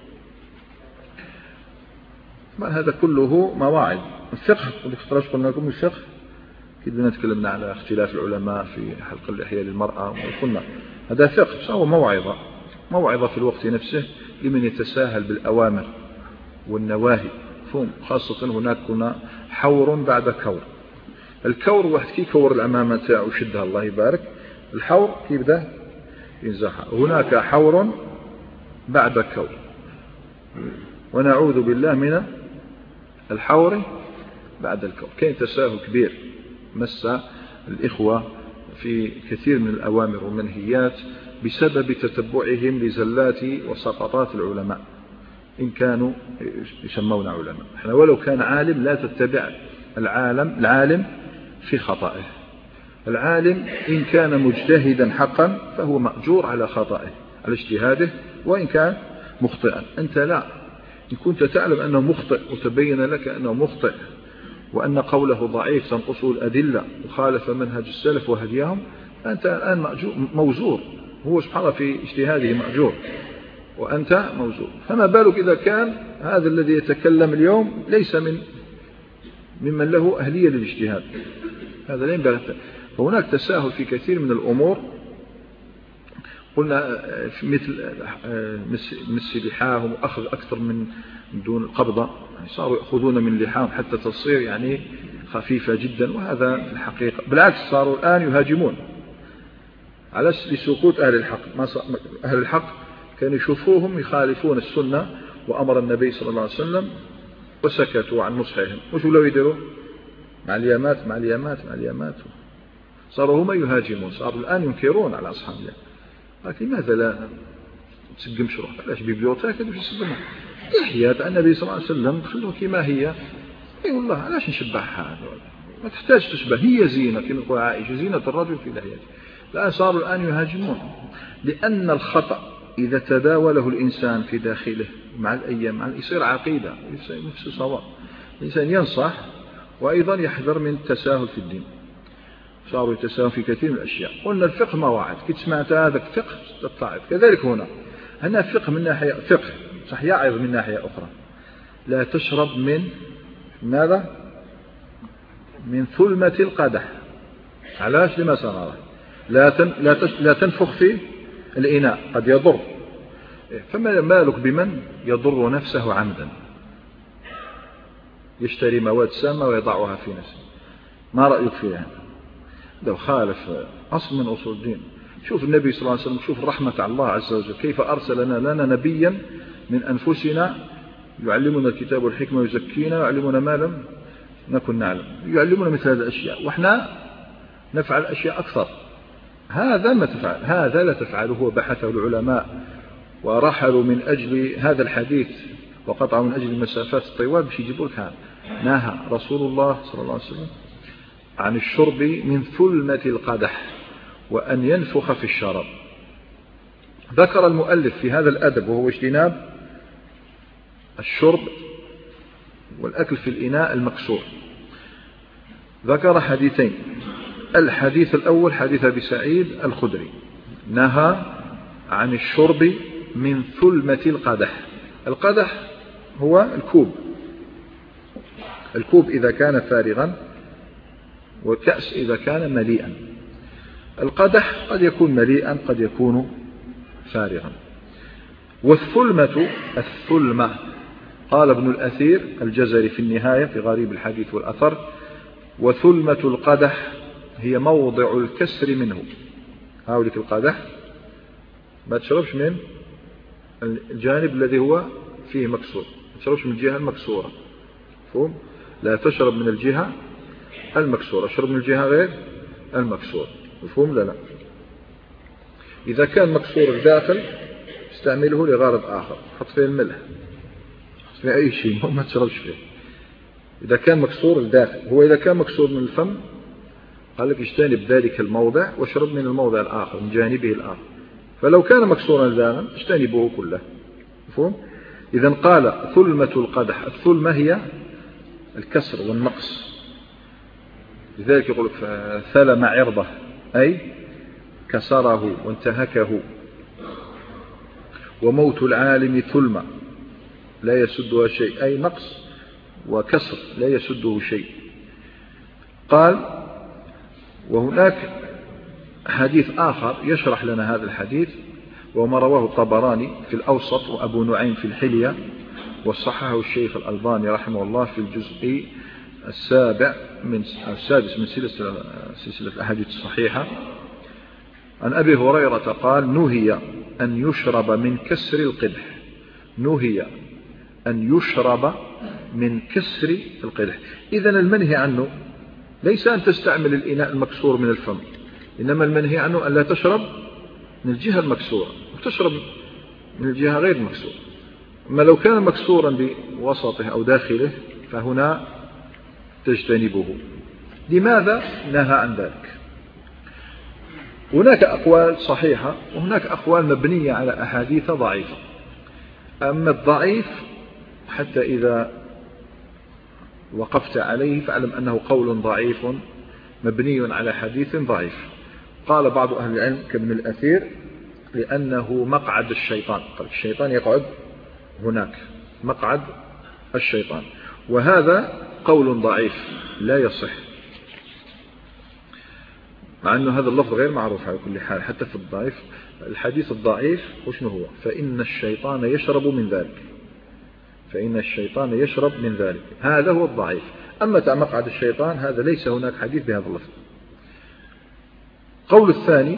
هذا كله مواعظ. الفقه اللي قلنا لكم الفقه كده تكلمنا على اختلاف العلماء في حلق اللحية للمرأة وقلنا هذا فقه فهو موعظة موعظة في الوقت نفسه لمن يتساهل بالأوامر والنواهي. خاصة هناك كنا حور بعد كور. الكور واحد كي كور الأمامة تاعو شدها الله يبارك. الحور كي بدأ ينزحها. هناك حور بعد كور ونعوذ بالله من الحور بعد الكور. كاين تساهل كبير مس الإخوة في كثير من الأوامر والمنهيات بسبب تتبعهم لزلات وسقطات العلماء إن كانوا يسمون علماء. احنا ولو كان عالم لا تتبع العالم العالم في خطئه. العالم إن كان مجتهدا حقا فهو مأجور على خطئه على اجتهاده وإن كان مخطئا. أنت لا، إن كنت تعلم أنه مخطئ وتبين لك أنه مخطئ وأن قوله ضعيف تنقصه الأدلة وخالف منهج السلف وهديهم، فأنت الآن موزور، هو سبحانه في اجتهاده مأجور وأنت موزور. فما بالك إذا كان هذا الذي يتكلم اليوم ليس من ممن له أهلية للاجتهاد؟ هذا لا ينبغي. فهناك تساهل في كثير من الأمور. قلنا في مثل مس لحاهم وأخذ أكثر من دون القبضة، يعني صاروا يأخذون من لحاهم حتى تصير يعني خفيفة جدا، وهذا في الحقيقة بالعكس صاروا الآن يهاجمون على لسقوط أهل الحق. ما أهل الحق كانوا يشوفوهم يخالفون السنة وأمر النبي صلى الله عليه وسلم وسكتوا عن نصحهم. وشو لو يدروا مع اليامات مع اليامات مع اليامات صاروا هم يهاجمون، صاروا الآن ينكرون على أصحاب الله. لكن لماذا لا تسقم شروح؟ علاش بيبيوتاك اللي يسقمها لحيات النبي صلى الله عليه وسلم خلوها كما هي. اي والله علاش نشبعها؟ ما تحتاج تشبه، هي زينة كما تقول عائشة، زينة الرجل في لحيته. الآن صاروا الآن يهاجمون لأن الخطأ إذا تداوله الإنسان في داخله مع الأيام مع يصير عقيدة، يصير نفسه صواب. الإنسان ينصح وأيضا يحذر من التساهل في الدين. صاروا يتساهل في كثير من الأشياء. قلنا الفقه مواعظ، كنت سمعت هذا فقه تتعظ. كذلك هنا هنا فقه من ناحية فقه صح يعظ من ناحية أخرى. لا تشرب من ماذا؟ من ثلمة القدح. علاش؟ لما سنرى لا تن لا لا تنفخ في الإناء قد يضر. فما مالك بمن يضر نفسه عمدا يشتري مواد سامة ويضعها في نفسه؟ ما رأيك فيها؟ لو خالف أصل من أصول الدين. شوف النبي صلى الله عليه وسلم، شوف رحمة الله عز وجل كيف أرسلنا لنا نبيا من أنفسنا يعلمنا الكتاب والحكمة ويزكينا ويعلمنا ما لم نكن نعلم، يعلمنا مثل هذه الأشياء وإحنا نفعل أشياء أكثر. هذا ما تفعل، هذا لا تفعله. وبحثه العلماء ورحلوا من أجل هذا الحديث وقطعوا من أجل المسافات الطوال باش يجيبوا لك هذا. نهى رسول الله صلى الله عليه وسلم عن الشرب من ثلمة القدح وأن ينفخ في الشراب. ذكر المؤلف في هذا الأدب وهو اجتناب الشرب والأكل في الإناء المكسور، ذكر حديثين. الحديث الأول حديث أبي سعيد الخدري نهى عن الشرب من ثلمة القدح. القدح هو الكوب، الكوب إذا كان فارغا والكأس إذا كان مليئا. القدح قد يكون مليئا قد يكون فارغا. والثلمة الثلمة قال ابن الأثير الجزري في النهاية في غريب الحديث والأثر: وثلمة القدح هي موضع الكسر منه. هاولك القدح ما تشربش من الجانب الذي هو فيه مكسور، ما تشربش من الجهة المكسورة. فهم؟ لا تشرب من الجهة المكسورة، اشرب من الجهة غير المكسورة. مفهوم؟ لا لا. إذا كان مكسور الداخل استعمله لغرض آخر، حط فيه الملح، حط فيه أي شيء، ما تشربش فيه. إذا كان مكسور الداخل، هو إذا كان مكسور من الفم قال لك اجتنب ذلك الموضع واشرب من الموضع الآخر من جانبه الآخر. فلو كان مكسورا داخل اجتنبه كله. مفهوم؟ إذا قال ثلمة القدح، الثلمة هي الكسر والنقص. لذلك يقول ثلم عرضه أي كسره وانتهكه. وموت العالم ثلمة لا يسدها شيء، أي نقص وكسر لا يسده شيء. قال وهناك حديث آخر يشرح لنا هذا الحديث وما رواه الطبراني في الأوسط وأبو نعيم في الحلية وصححه الشيخ الألباني رحمه الله في الجزء السابع من السادس من سلسلة سلسلة الأحاديث الصحيحة عن أبي هريرة قال: نهي أن يشرب من كسر القدح. نهي أن يشرب من كسر القدح. إذن المنهي عنه ليس أن تستعمل الإناء المكسور من الفم، إنما المنهي عنه أن لا تشرب من الجهة المكسورة وتشرب من الجهة غير المكسورة. أما لو كان مكسورا بوسطه أو داخله فهنا تجتنبه. لماذا نهى عن ذلك؟ هناك أقوال صحيحة وهناك أقوال مبنية على أحاديث ضعيفة. أما الضعيف حتى إذا وقفت عليه فاعلم أنه قول ضعيف مبني على حديث ضعيف. قال بعض أهل العلم كابن الأثير لأنه مقعد الشيطان، الشيطان يقعد هناك مقعد الشيطان، وهذا قول ضعيف لا يصح، مع أنه هذا اللفظ غير معروف على كل حال حتى في الضعيف. الحديث الضعيف وشنو هو؟ فإن الشيطان يشرب من ذلك، فإن الشيطان يشرب من ذلك، هذا هو الضعيف. أما مقعد الشيطان هذا ليس هناك حديث بهذا اللفظ. قول الثاني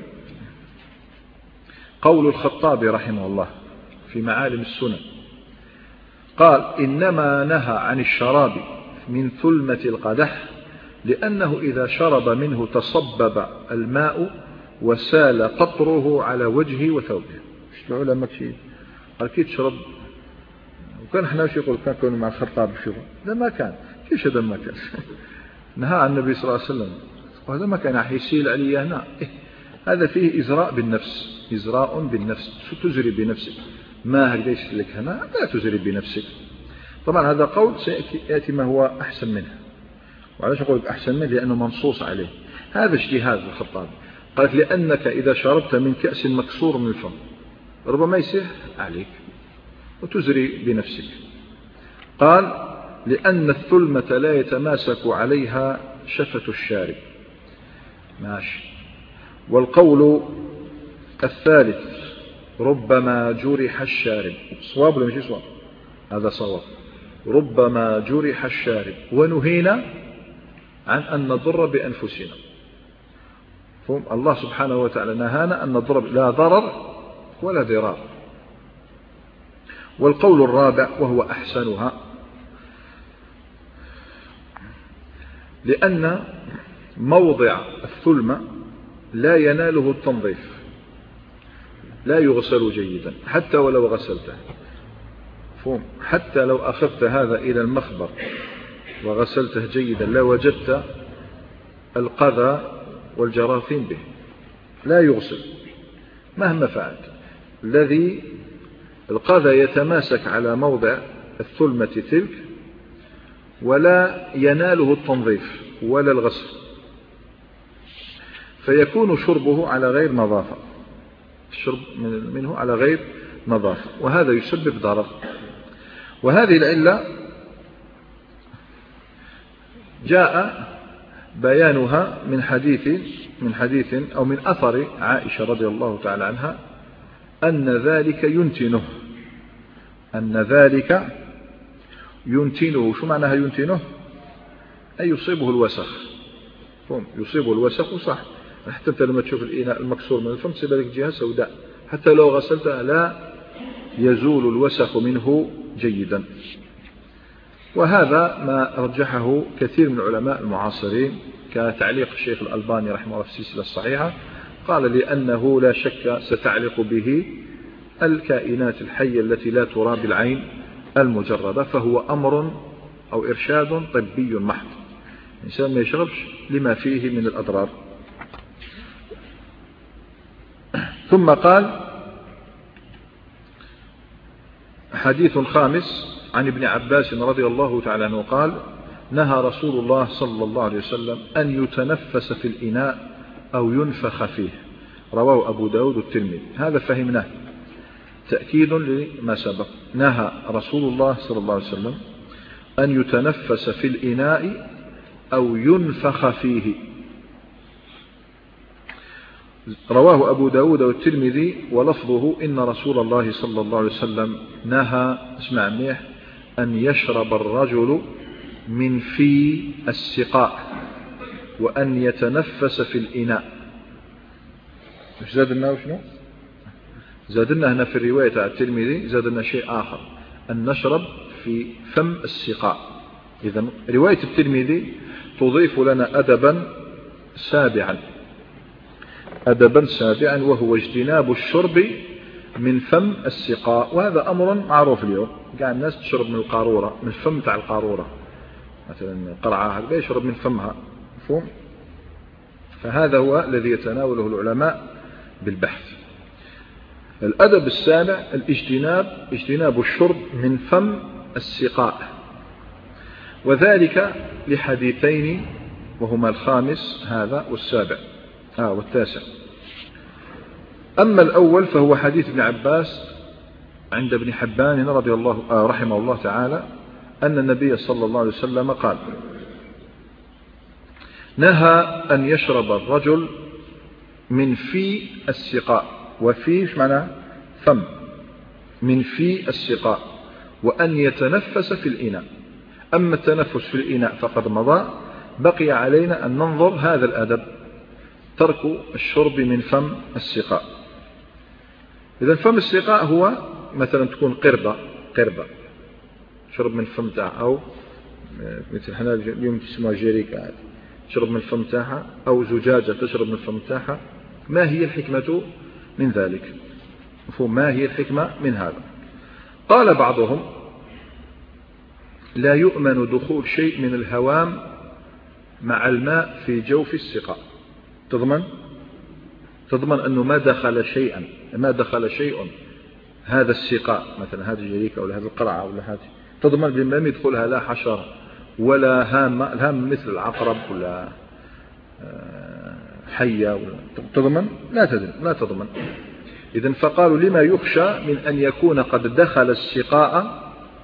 قول الخطابي رحمه الله في معالم السنن، قال إنما نهى عن الشراب من ثلمة القدح لأنه إذا شرب منه تصبب الماء وسال قطره على وجهه وثوبه. مش العلماء شيء قال كي تشرب، وكان احنا وش يقول كان كانوا مع الخطاب شوفوا ده ما كان كيف هذا ما كان نهى عن النبي صلى الله عليه وسلم، وهذا ما كان حيسيل عليه هنا. إيه؟ هذا فيه إزراء بالنفس، إزراء بالنفس، شو تزري بنفسك ما هكذا لك هنا لا تزري بنفسك. طبعا هذا قول سيأتي ما هو أحسن منه. وعلاش أقول أحسن منه؟ لأنه منصوص عليه. هذا اجتهاد الخطاب، قالت لأنك إذا شربت من كأس مكسور من الفم ربما يسيح عليك وتزري بنفسك. قال لأن الثلمة لا يتماسك عليها شفة الشارب. ماشي. والقول الثالث ربما جرح الشارب، صواب ولا مش صواب؟ هذا صواب، ربما جرح الشارب ونهينا عن أن نضر بأنفسنا. فهم الله سبحانه وتعالى نهانا أن نضر، لا ضرر ولا ضرار. والقول الرابع وهو أحسنها، لأن موضع الثلمة لا يناله التنظيف، لا يغسل جيدا حتى ولو غسلته. فهم حتى لو أخذت هذا إلى المخبر وغسلته جيدا لا وجدت القذى والجراثيم به، لا يغسل مهما فعلت. الذي القذى يتماسك على موضع الثلمة تلك ولا يناله التنظيف ولا الغسل، فيكون شربه على غير نظافة، الشرب منه على غير نظافة، وهذا يسبب ضرر. وهذه العلة جاء بيانها من حديث من حديث أو من أثر عائشة رضي الله تعالى عنها أن ذلك ينتنه، أن ذلك ينتنه. شو معناها ينتنه؟ أي يصيبه الوسخ، يصيبه الوسخ صح. حتى أنت لما تشوف الإناء المكسور من الفم تصيب لك جهة سوداء، حتى لو غسلتها لا يزول الوسخ منه جيدا. وهذا ما رجحه كثير من العلماء المعاصرين كتعليق الشيخ الألباني رحمه الله في السلسلة الصحيحة، قال لأنه لا شك ستعلق به الكائنات الحية التي لا ترى بالعين المجردة، فهو أمر أو إرشاد طبي محض، الإنسان ما يشربش لما فيه من الأضرار. ثم قال حديث خامس عن ابن عباس رضي الله تعالى عنه قال نهى رسول الله صلى الله عليه وسلم أن يتنفس في الإناء أو ينفخ فيه، رواه أبو داود والترمذي. هذا فهمناه تأكيد لما سبق، نهى رسول الله صلى الله عليه وسلم أن يتنفس في الإناء أو ينفخ فيه، رواه أبو داود والترمذي ولفظه إن رسول الله صلى الله عليه وسلم نهى اسمع منيح أن يشرب الرجل من في السقاء وأن يتنفس في الإناء. مش زاد لنا وشنو؟ زاد لنا هنا في الرواية على الترمذي زاد لنا شيء آخر، أن نشرب في فم السقاء. إذن رواية الترمذي تضيف لنا أدبا سابعا أدبا سابعا وهو اجتناب الشرب من فم السقاء. وهذا أمر معروف اليوم، قاعد الناس تشرب من القارورة، من الفم تاع القارورة، مثلا قرعة هكذا يشرب من فمها، مفهوم؟ فهذا هو الذي يتناوله العلماء بالبحث. الأدب السابع الاجتناب، اجتناب الشرب من فم السقاء، وذلك لحديثين وهما الخامس هذا والسابع آه والتاسع. أما الأول فهو حديث ابن عباس عند ابن حبان رضي الله آه رحمه الله تعالى أن النبي صلى الله عليه وسلم قال: نهى أن يشرب الرجل من في السقاء، وفي ايش معنى فم، من في السقاء، وأن يتنفس في الإناء. أما التنفس في الإناء فقد مضى، بقي علينا أن ننظر هذا الأدب، ترك الشرب من فم السقاء. إذا فم السقاء هو مثلا تكون قربة قربة شرب من فم تاعها، أو مثل حنا اليوم تسمى جيريكا تشرب من الفم تاعها، أو زجاجة تشرب من الفم تاعها. ما هي الحكمة من ذلك؟ مفهوم؟ ما هي الحكمة من هذا؟ قال بعضهم: لا يؤمن دخول شيء من الهوام مع الماء في جوف السقاء. تضمن تضمن أنه ما دخل شيئا ما دخل شيء هذا السقاء، مثلا هذه الجريكة ولا هذه القرعة ولا هذه، تضمن بما لم يدخلها لا حشرة ولا هامة، الهام مثل العقرب ولا حية ولا تضمن؟ لا تضمن لا تضمن. إذن فقالوا: لما يخشى من أن يكون قد دخل السقاء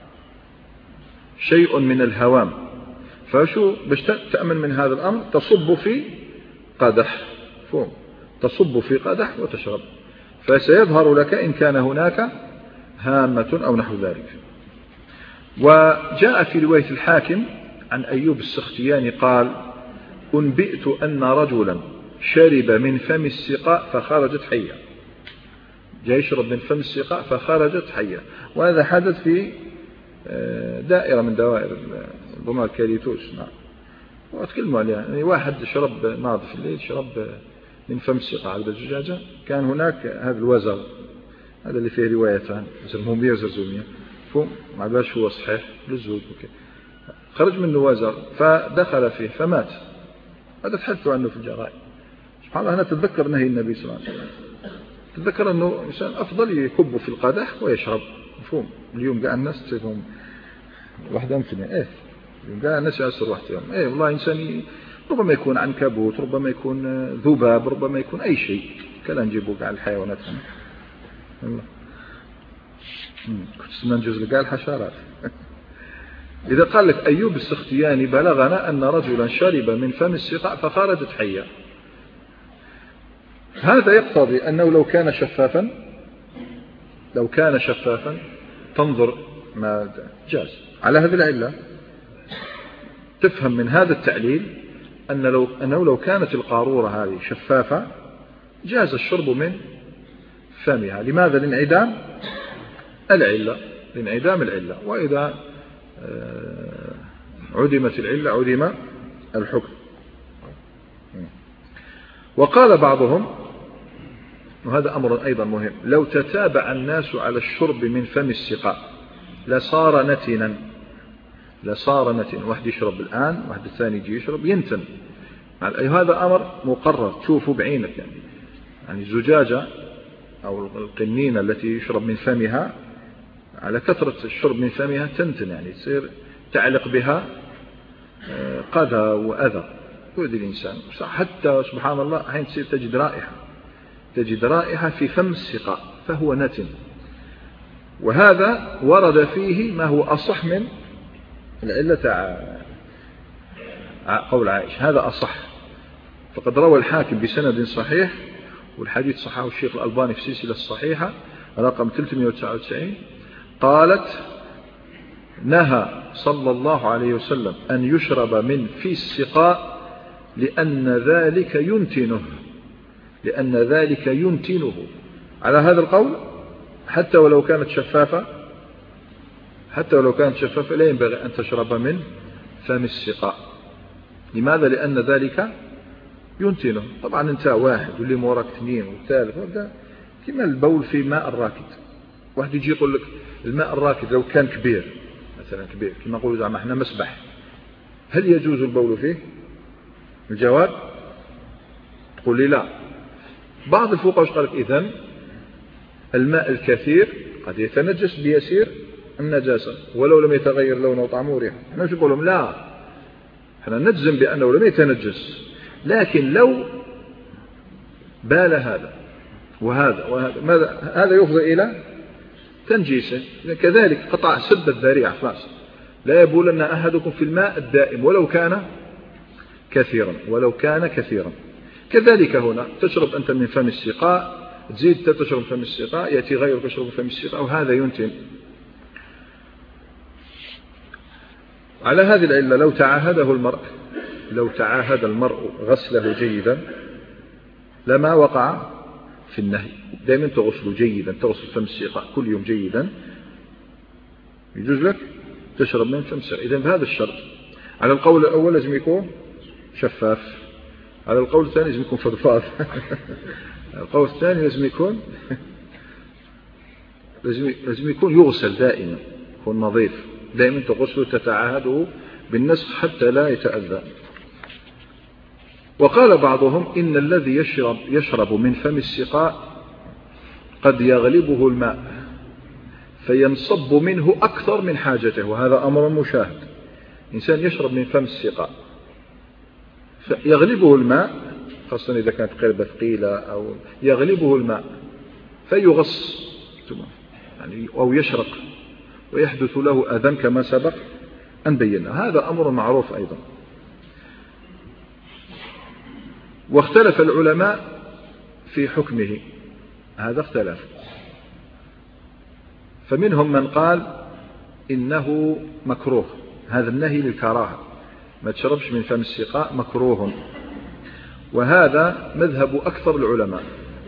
شيء من الهوام، فشو باش تأمن من هذا الأمر؟ تصب في قدح، فهم تصب في قدح وتشرب، فسيظهر لك إن كان هناك هامة أو نحو ذلك. وجاء في رواية الحاكم عن أيوب السختياني قال: أنبئت أن رجلا شرب من فم السقاء فخرجت حية. جاء يشرب من فم السقاء فخرجت حية، وهذا حدث في دائرة من دوائر ربما الكاليتوس. نعم، وأتكلموا عليها. يعني واحد شرب ناظف الليل، شرب من فم السقاء على الزجاجة، كان هناك هذا الوزر، هذا اللي فيه روايتان، زرمومية وزرزومية، فهم ما باش هو صحيح للزوج وكي. خرج منه وزر فدخل فيه فمات. هذا تحدثوا عنه في الجرائد. سبحان الله، أنا تتذكر نهي النبي صلى الله عليه وسلم، تتذكر أنه إنسان أفضل يكب في القدح ويشرب. مفهوم؟ اليوم قاع الناس تفهم واحد أمثلة إيه اليوم قاع الناس يأسر واحد إيه والله إنسان ربما يكون عنكبوت، ربما يكون ذباب، ربما يكون أي شيء، كلا نجيبوك على الحيوانات. الله كنت سمع جزء قال الحشرات. إذا قال لك أيوب السختياني: بلغنا أن رجلا شرب من فم السقاء فخرجت حية، هذا يقتضي أنه لو كان شفافا لو كان شفافا تنظر ما جاز. على هذه العلة تفهم من هذا التعليل أن لو أنه لو كانت القارورة هذه شفافة جاز الشرب من فمها. لماذا؟ لانعدام العلة لانعدام العلة وإذا عدمت العلة عدم الحكم. وقال بعضهم، وهذا أمر أيضا مهم: لو تتابع الناس على الشرب من فم السقاء لصار نتنا لصار نتنا واحد يشرب الآن، واحد الثاني يجي يشرب ينتن. هذا أمر مقرر، تشوفه بعينك. يعني يعني الزجاجة أو القنينة التي يشرب من فمها على كثرة الشرب من فمها تنتن، يعني تصير تعلق بها قذى وأذى يؤذي الإنسان. حتى سبحان الله حين تصير تجد رائحة تجد رائحة في فم السقاء فهو نتن. وهذا ورد فيه ما هو أصح من العلة قول عائشة، هذا أصح. فقد روى الحاكم بسند صحيح، والحديث صححه الشيخ الألباني في السلسلة الصحيحة رقم ثلاثمئة وتسعة وتسعين، قالت: نهى صلى الله عليه وسلم أن يشرب من في السقاء لأن ذلك ينتنه لأن ذلك ينتنه على هذا القول حتى ولو كانت شفافة حتى ولو كانت شفافة لا ينبغي أن تشرب من فم السقاء. لماذا؟ لأن ذلك ينتنه. طبعا انت واحد واللي موراك اثنين والثالث هذا كما البول في ماء الراكد. واحد يجي يقول لك الماء الراكد لو كان كبير مثلا كبير كما نقولوا زعما احنا مسبح، هل يجوز البول فيه؟ الجواب تقول لي لا. بعض الفقهاء قال لك اذن الماء الكثير قد يتنجس بيسير النجاسة ولو لم يتغير لونه وطعمه وريحه. احنا مش نقول لهم لا، احنا نجزم بأنه لم يتنجس، لكن لو بال هذا وهذا وهذا ماذا هذا يفضي إلى تنجيسه. كذلك قطع سد الذريعة خلاص، لا يبولن أحدكم في الماء الدائم ولو كان كثيرا ولو كان كثيرا. كذلك هنا تشرب أنت من فم السقاء، تزيد تشرب من فم السقاء، يأتي غيرك يشرب من فم السقاء، وهذا ينتن. على هذه العلة لو تعاهده المرء لو تعاهد المرء غسله جيدا لما وقع في النهي. دائما تغسل جيدا، تغسل فم السقاء كل يوم جيدا، يجوز لك تشرب من فم السقاء. إذن بهذا الشرط. على القول الأول لازم يكون شفاف، على القول الثاني لازم يكون فضفاض القول الثاني لازم يكون لازم يكون يغسل دائما، يكون نظيف دائما، تغسل تتعاهده بالنسخ حتى لا يتأذى. وقال بعضهم إن الذي يشرب, يشرب من فم السقاء قد يغلبه الماء فينصب منه أكثر من حاجته، وهذا أمر مشاهد. إنسان يشرب من فم السقاء فيغلبه الماء، خاصة إذا كانت قربة ثقيلة أو يغلبه الماء فيغص يعني أو يشرق ويحدث له أذى كما سبق أن بينا. هذا أمر معروف أيضا. واختلف العلماء في حكمه، هذا اختلف، فمنهم من قال إنه مكروه، هذا النهي للكراهة، ما تشربش من فم السقاء مكروه، وهذا مذهب أكثر العلماء.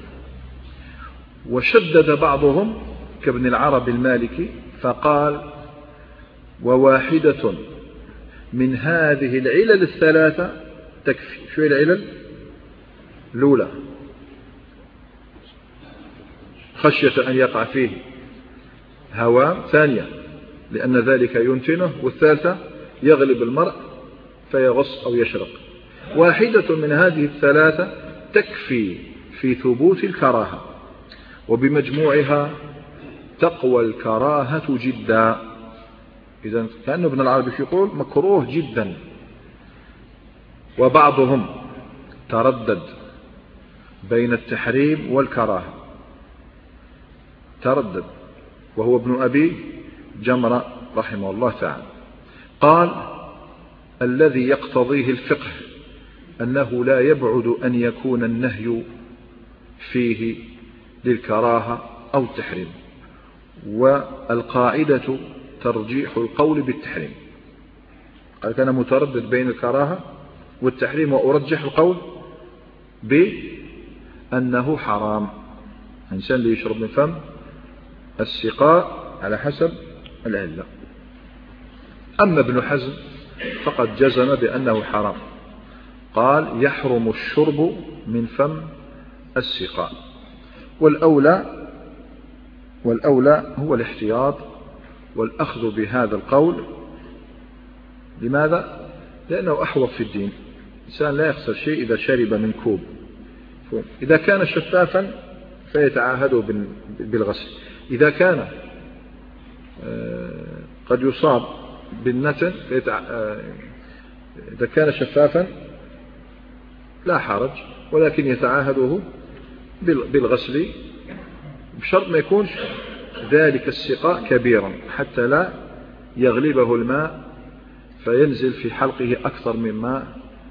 وشدد بعضهم كابن العربي المالكي فقال وواحدة من هذه العلل الثلاثة تكفي. شو هي العلل؟ الأولى خشية أن يقع فيه هوام، ثانية لأن ذلك ينتنه، والثالثة يغلب المرء فيغص أو يشرق. واحدة من هذه الثلاثة تكفي في ثبوت الكراهة، وبمجموعها تقوى الكراهة جدا. إذن كأنه ابن العربي يقول مكروه جدا. وبعضهم تردد بين التحريم والكراهة، تردد، وهو ابن أبي جمرة رحمه الله تعالى. قال الذي يقتضيه الفقه أنه لا يبعد أن يكون النهي فيه للكراهة أو التحريم، والقاعدة ترجيح القول بالتحريم. قال كان متردد بين الكراهة والتحريم، وأرجح القول بأنه حرام. الإنسان اللي يشرب من فم السقاء على حسب العلة. أما ابن حزم فقد جزم بأنه حرام، قال يحرم الشرب من فم السقاء. والأولى والأولى هو الاحتياط والأخذ بهذا القول. لماذا؟ لأنه أحوط في الدين. الإنسان لا يخسر شيء إذا شرب من كوب. إذا كان شفافا فيتعاهده بالغسل، إذا كان قد يصاب بالنتن فيتع... إذا كان شفافا لا حرج، ولكن يتعاهده بالغسل بشرط ما يكونش ذلك السقاء كبيرا حتى لا يغلبه الماء فينزل في حلقه أكثر مما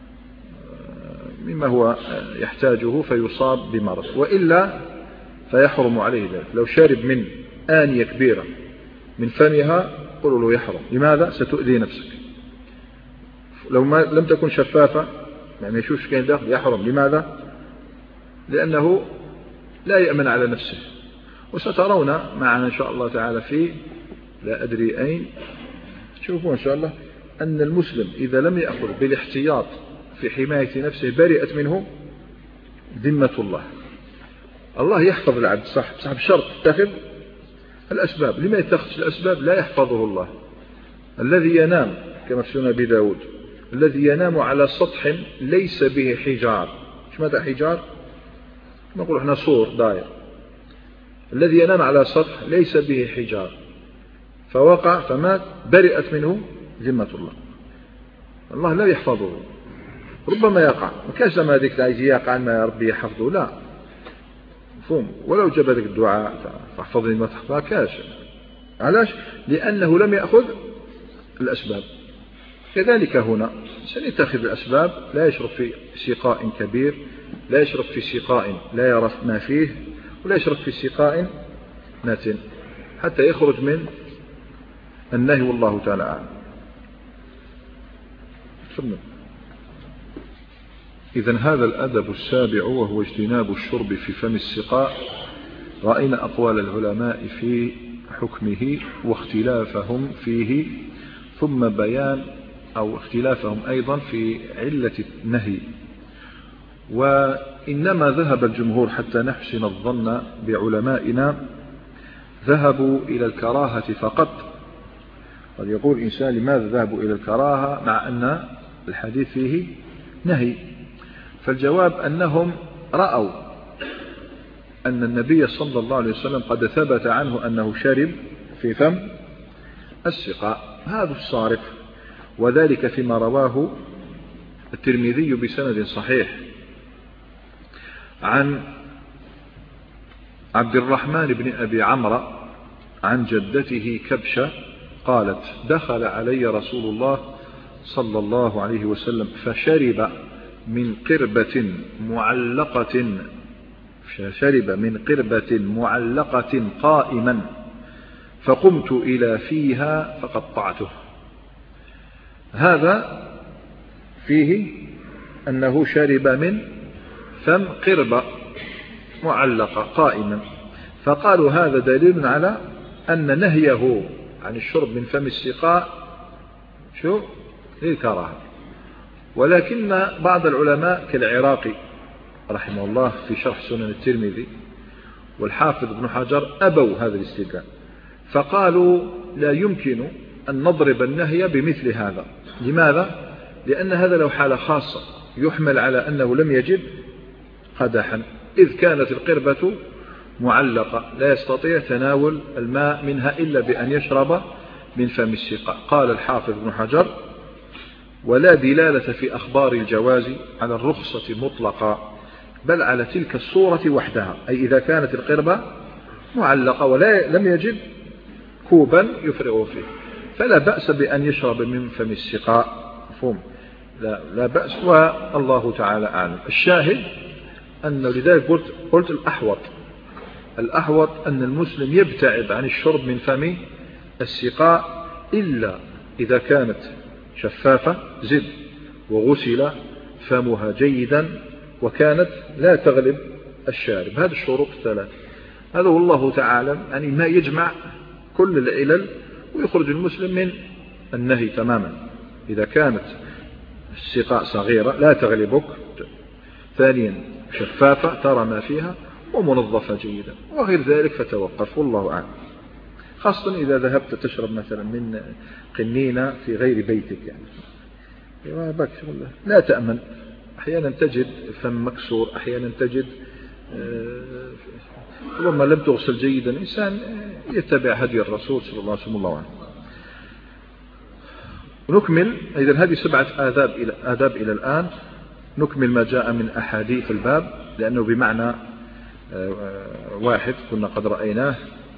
مما هو يحتاجه فيصاب بمرض، وإلا فيحرم عليه ذلك. لو شارب من آنية كبيرة من فمها قلوا له يحرم. لماذا؟ ستؤذي نفسك. لو ما لم تكن شفافة يعني يشوف كان داخل يحرم. لماذا؟ لأنه لا يأمن على نفسه. وسترون معنا إن شاء الله تعالى في لا أدري أين، شوفوا إن شاء الله أن المسلم إذا لم يأخذ بالاحتياط في حماية نفسه برئت منه ذمة الله. الله يحفظ العبد صح، صح بشرط تتخذ الأسباب. لما يتخذ الأسباب؟ لا يحفظه الله. الذي ينام كما في سنن أبي داود، الذي ينام على سطح ليس به حجار، ايش ماذا حجار؟ نقول احنا صور داير. الذي ينام على سطح ليس به حجار فوقع فمات برئت منه ذمة الله. الله لا يحفظه، ربما يقع، ما كانش لما هذيك يجي يقع ما ربي يحفظه، لا مفهوم. ولو جاب لك الدعاء فاحفظني ما تحفظ ما كاش. علاش؟ لأنه لم يأخذ الأسباب. كذلك هنا سنتخذ الأسباب، لا يشرب في سقاء كبير، لا يشرب في سقاء لا يرى ما فيه، ولا يشرب في سقاء ناتن حتى يخرج من النهي والله تعالى أعلم. إذن هذا الأدب السابع وهو اجتناب الشرب في فم السقاء. رأينا أقوال العلماء في حكمه واختلافهم فيه، ثم بيان أو اختلافهم أيضا في علة النهي. وإنما ذهب الجمهور حتى نحسن الظن بعلمائنا ذهبوا إلى الكراهة فقط. قد يقول إنسان لماذا ذهبوا إلى الكراهة مع أن الحديث فيه نهي؟ فالجواب أنهم رأوا أن النبي صلى الله عليه وسلم قد ثبت عنه أنه شرب في فم السقاء، هذا الصارف، وذلك فيما رواه الترمذي بسند صحيح عن عبد الرحمن بن أبي عمرو عن جدته كبشة قالت: دخل علي رسول الله صلى الله عليه وسلم فشرب من قربة معلقة شرب من قربة معلقة قائما فقمت إلى فيها فقطعته. هذا فيه أنه شرب من فم قربة معلقة قائما، فقالوا هذا دليل على أن نهيه عن الشرب من فم السقاء شو للكراهة. ولكن بعض العلماء كالعراقي رحمه الله في شرح سنن الترمذي والحافظ ابن حجر أبوا هذا الاستدلال، فقالوا لا يمكن أن نضرب النهي بمثل هذا. لماذا؟ لأن هذا لو حالة خاصة يحمل على أنه لم يجد قدحا، إذ كانت القربة معلقة لا يستطيع تناول الماء منها إلا بأن يشرب من فم السقاء. قال الحافظ ابن حجر: ولا دلالة في أخبار الجواز على الرخصة مطلقا، بل على تلك الصورة وحدها، أي إذا كانت القربة معلقة ولا لم يجد كوبا يفرغ فيه فلا بأس بأن يشرب من فم السقاء، مفهوم؟ لا, لا بأس، والله تعالى أعلم. الشاهد أن لذلك قلت, قلت الأحوط الأحوط أن المسلم يبتعد عن الشرب من فم السقاء إلا إذا كانت شفافة زد وغسل فمها جيدا وكانت لا تغلب الشارب. هذه الشروط الثلاث، هذا والله تعالى يعني ما يجمع كل العلل ويخرج المسلم من النهي تماما. إذا كانت السقاء صغيرة لا تغلبك، ثانيا شفافة ترى ما فيها ومنظفة جيدا، وغير ذلك فتوقف والله أعلم. خاصة إذا ذهبت تشرب مثلا من قنينة في غير بيتك، يعني لا تأمن، أحيانا تجد فم مكسور، أحيانا تجد ربما لم تغسل جيدا. إنسان يتبع هدي الرسول صلى الله عليه وسلم. نكمل إذن هذه سبعة آداب إلى, آداب إلى الآن. نكمل ما جاء من أحاديث الباب لأنه بمعنى واحد كنا قد رأيناه.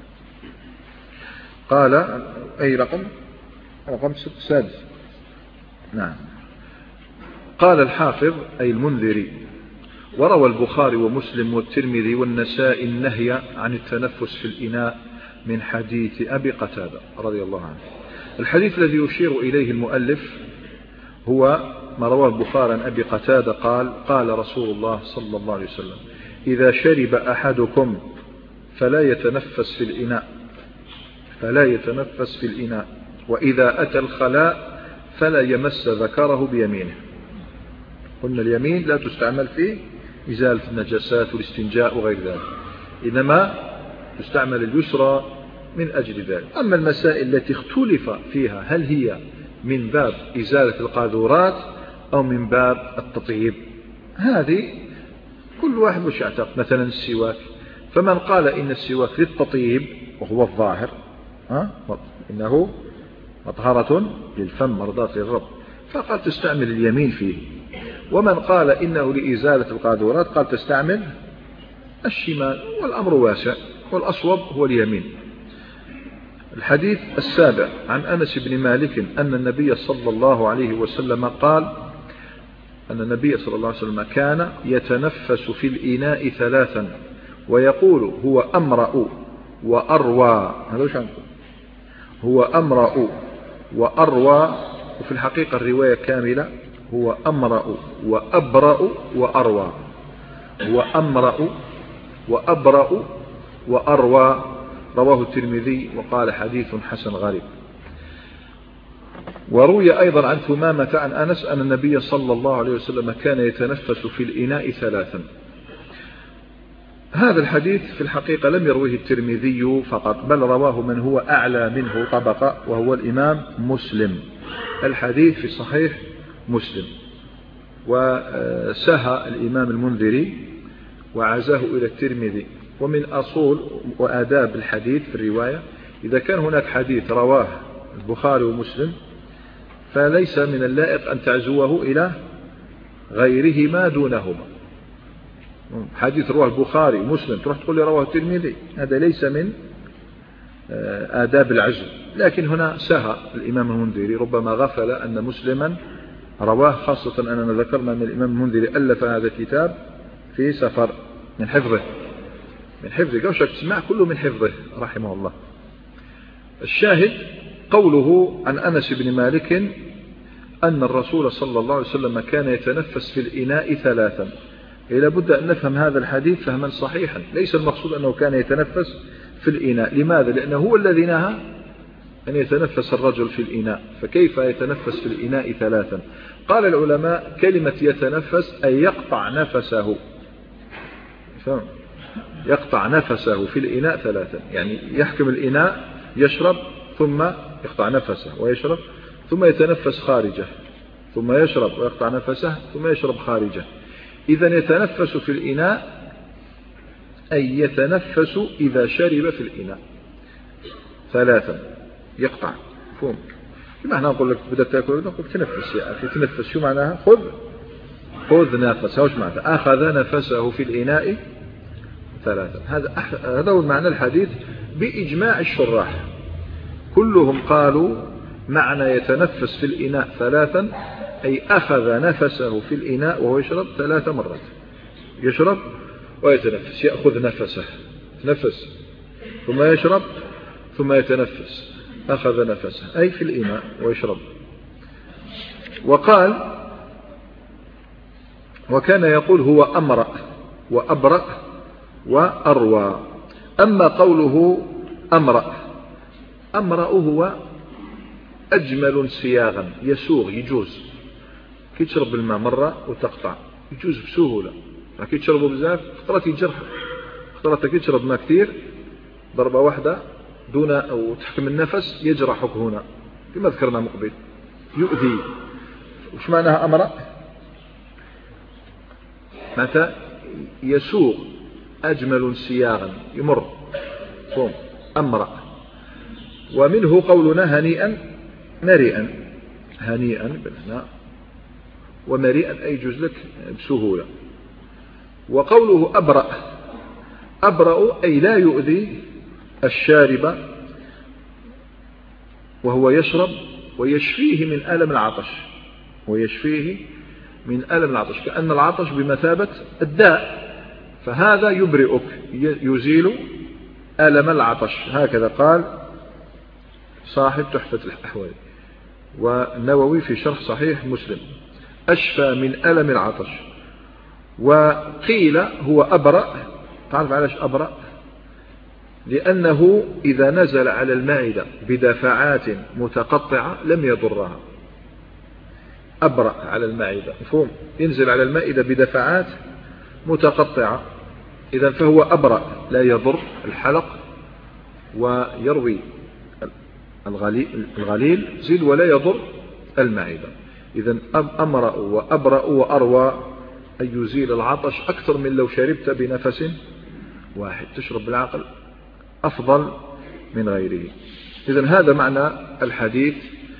قال أي رقم رقم سادس. نعم. قال الحافظ أي المنذري: وروى البخاري ومسلم والترمذي والنسائي النهي عن التنفس في الإناء من حديث أبي قتادة رضي الله عنه. الحديث الذي يشير إليه المؤلف هو ما رواه البخاري عن أبي قتادة قال: قال رسول الله صلى الله عليه وسلم: إذا شرب أحدكم فلا يتنفس في الإناء فلا يتنفس في الإناء وإذا أتى الخلاء فلا يمس ذكره بيمينه. قلنا اليمين لا تستعمل في إزالة النجاسات والاستنجاء وغير ذلك، إنما تستعمل اليسرى من أجل ذلك. أما المسائل التي اختلف فيها هل هي من باب إزالة القاذورات أو من باب التطيب، هذه كل واحد وش يعتقد. مثلا السواك، فمن قال إن السواك للتطيب وهو الظاهر ها؟ إنه مطهرة للفم مرضاة للرب، فقال تستعمل اليمين فيه. ومن قال إنه لإزالة القاذورات قال تستعمل الشمال، والأمر واسع، والأصوب هو اليمين. الحديث السابع عن أنس بن مالك أن النبي صلى الله عليه وسلم قال أن النبي صلى الله عليه وسلم كان يتنفس في الإناء ثلاثا ويقول هو أمرأ وأروى. هذا وش عنكم؟ هو أمرأ وأروى، وفي الحقيقة الرواية كاملة هو أمرأ وأبرأ وأروى. هو أمرأ وأبرأ وأروى، رواه الترمذي وقال حديث حسن غريب. وروي أيضا عن ثمامة عن أنس أن النبي صلى الله عليه وسلم كان يتنفس في الإناء ثلاثا. هذا الحديث في الحقيقة لم يرويه الترمذي فقط، بل رواه من هو أعلى منه طبقة وهو الإمام مسلم. الحديث في صحيح مسلم، وسهى الإمام المنذري وعزاه إلى الترمذي. ومن أصول وآداب الحديث في الرواية إذا كان هناك حديث رواه البخاري ومسلم فليس من اللائق أن تعزوه إلى غيرهما دونهما. حديث رواه البخاري ومسلم تروح تقول لي رواه الترمذي، هذا ليس من آداب العزو. لكن هنا سهى الإمام المنذري، ربما غفل أن مسلما رواه، خاصة أننا ذكرنا أن الإمام المنذري ألف هذا الكتاب في سفر من حفظه من حفظه قوشك تسمع كله من حفظه رحمه الله. الشاهد قوله عن أنس بن مالك أن الرسول صلى الله عليه وسلم كان يتنفس في الإناء ثلاثا. إلى بد أن نفهم هذا الحديث فهما صحيحا. ليس المقصود أنه كان يتنفس في الإناء. لماذا؟ لأنه هو الذي نهى أن يتنفس الرجل في الإناء، فكيف يتنفس في الإناء ثلاثا؟ قال العلماء كلمة يتنفس أي يقطع نفسه، فهم؟ يقطع نفسه في الإناء ثلاثا، يعني يحكم الإناء يشرب ثم يقطع نفسه ويشرب ثم يتنفس خارجه ثم يشرب ويقطع نفسه ثم يشرب خارجه. إذا يتنفس في الإناء أي يتنفس إذا شرب في الإناء ثلاثا، يقطع. فهم؟ بمعنى نقول لك بدأت تأكل نقول تنفس يا أخي، تنفس شو معناها؟ خذ خذ نفس. وش معناها؟ أخذ نفسه في الإناء ثلاثا. هذا هذا هو معنى الحديث بإجماع الشراح، كلهم قالوا معنى يتنفس في الإناء ثلاثا أي أخذ نفسه في الإناء وهو يشرب ثلاث مرات، يشرب ويتنفس، يأخذ نفسه تنفس ثم يشرب ثم يتنفس، أخذ نفسه أي في الإناء ويشرب. وقال وكان يقول هو أمرأ وأبرأ وأروى. أما قوله أمرأ، أمرأ هو أجمل صياغا، يسوغ، يجوز. كي تشرب الماء مرة وتقطع يجوز بسهولة، كي تشربه بزاف خطرات يجرح، خطرات كي تشرب ماء كثير ضربة واحدة دون أو تحكم النفس يجرحك هنا كما ذكرنا مقبل، يؤذي. وش معناها أمرأ؟ متى يسوغ، أجمل صياغا، يمر، فهم أمرأ. ومنه قولنا هنيئا مريئا، هنيئا بالهناء ومريئا أي يجوز لك بسهولة. وقوله أبرأ، أبرأ أي لا يؤذي الشارب وهو يشرب ويشفيه من ألم العطش، ويشفيه من ألم العطش، كأن العطش بمثابة الداء، فهذا يبرئك، يزيل ألم العطش. هكذا قال صاحب تحفة الأحوال والنووي في شرح صحيح مسلم، أشفى من ألم العطش. وقيل هو أبرأ، تعرف علاش أبرأ؟ لأنه إذا نزل على المعدة بدفعات متقطعة لم يضرها، أبرأ على المعدة، مفهوم؟ ينزل على المائدة بدفعات متقطعة، إذا فهو أبرأ لا يضر الحلق ويروي الغليل زيد ولا يضر المعدة. إذا أمرأ وأبرأ وأروى أن يزيل العطش أكثر من لو شربت بنفس واحد. تشرب بالعقل أفضل من غيره. إذا هذا معنى الحديث.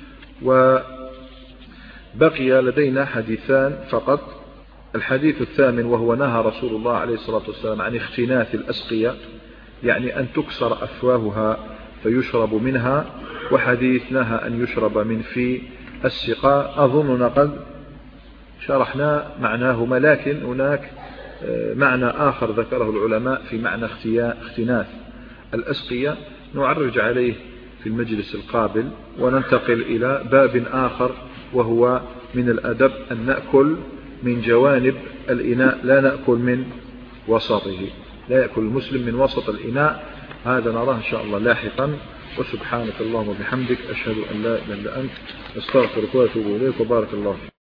وبقي لدينا حديثان فقط. الحديث الثامن وهو نهى رسول الله عليه الصلاة والسلام عن اختناث الأسقية، يعني أن تكسر أفواهها فيشرب منها، وحديث نهى أن يشرب من في السقاء. أظننا قد شرحنا معناهما، لكن هناك معنى آخر ذكره العلماء في معنى اختناث الأسقية، نعرج عليه في المجلس القابل، وننتقل إلى باب آخر وهو من الأدب أن نأكل من جوانب الإناء لا نأكل من وسطه، لا يأكل المسلم من وسط الإناء. هذا نراه إن شاء الله لاحقا. وسبحانك اللهم وبحمدك أشهد أن لا إله إلا أنت أستغفرك وأتوب إليك، وبارك الله فيك.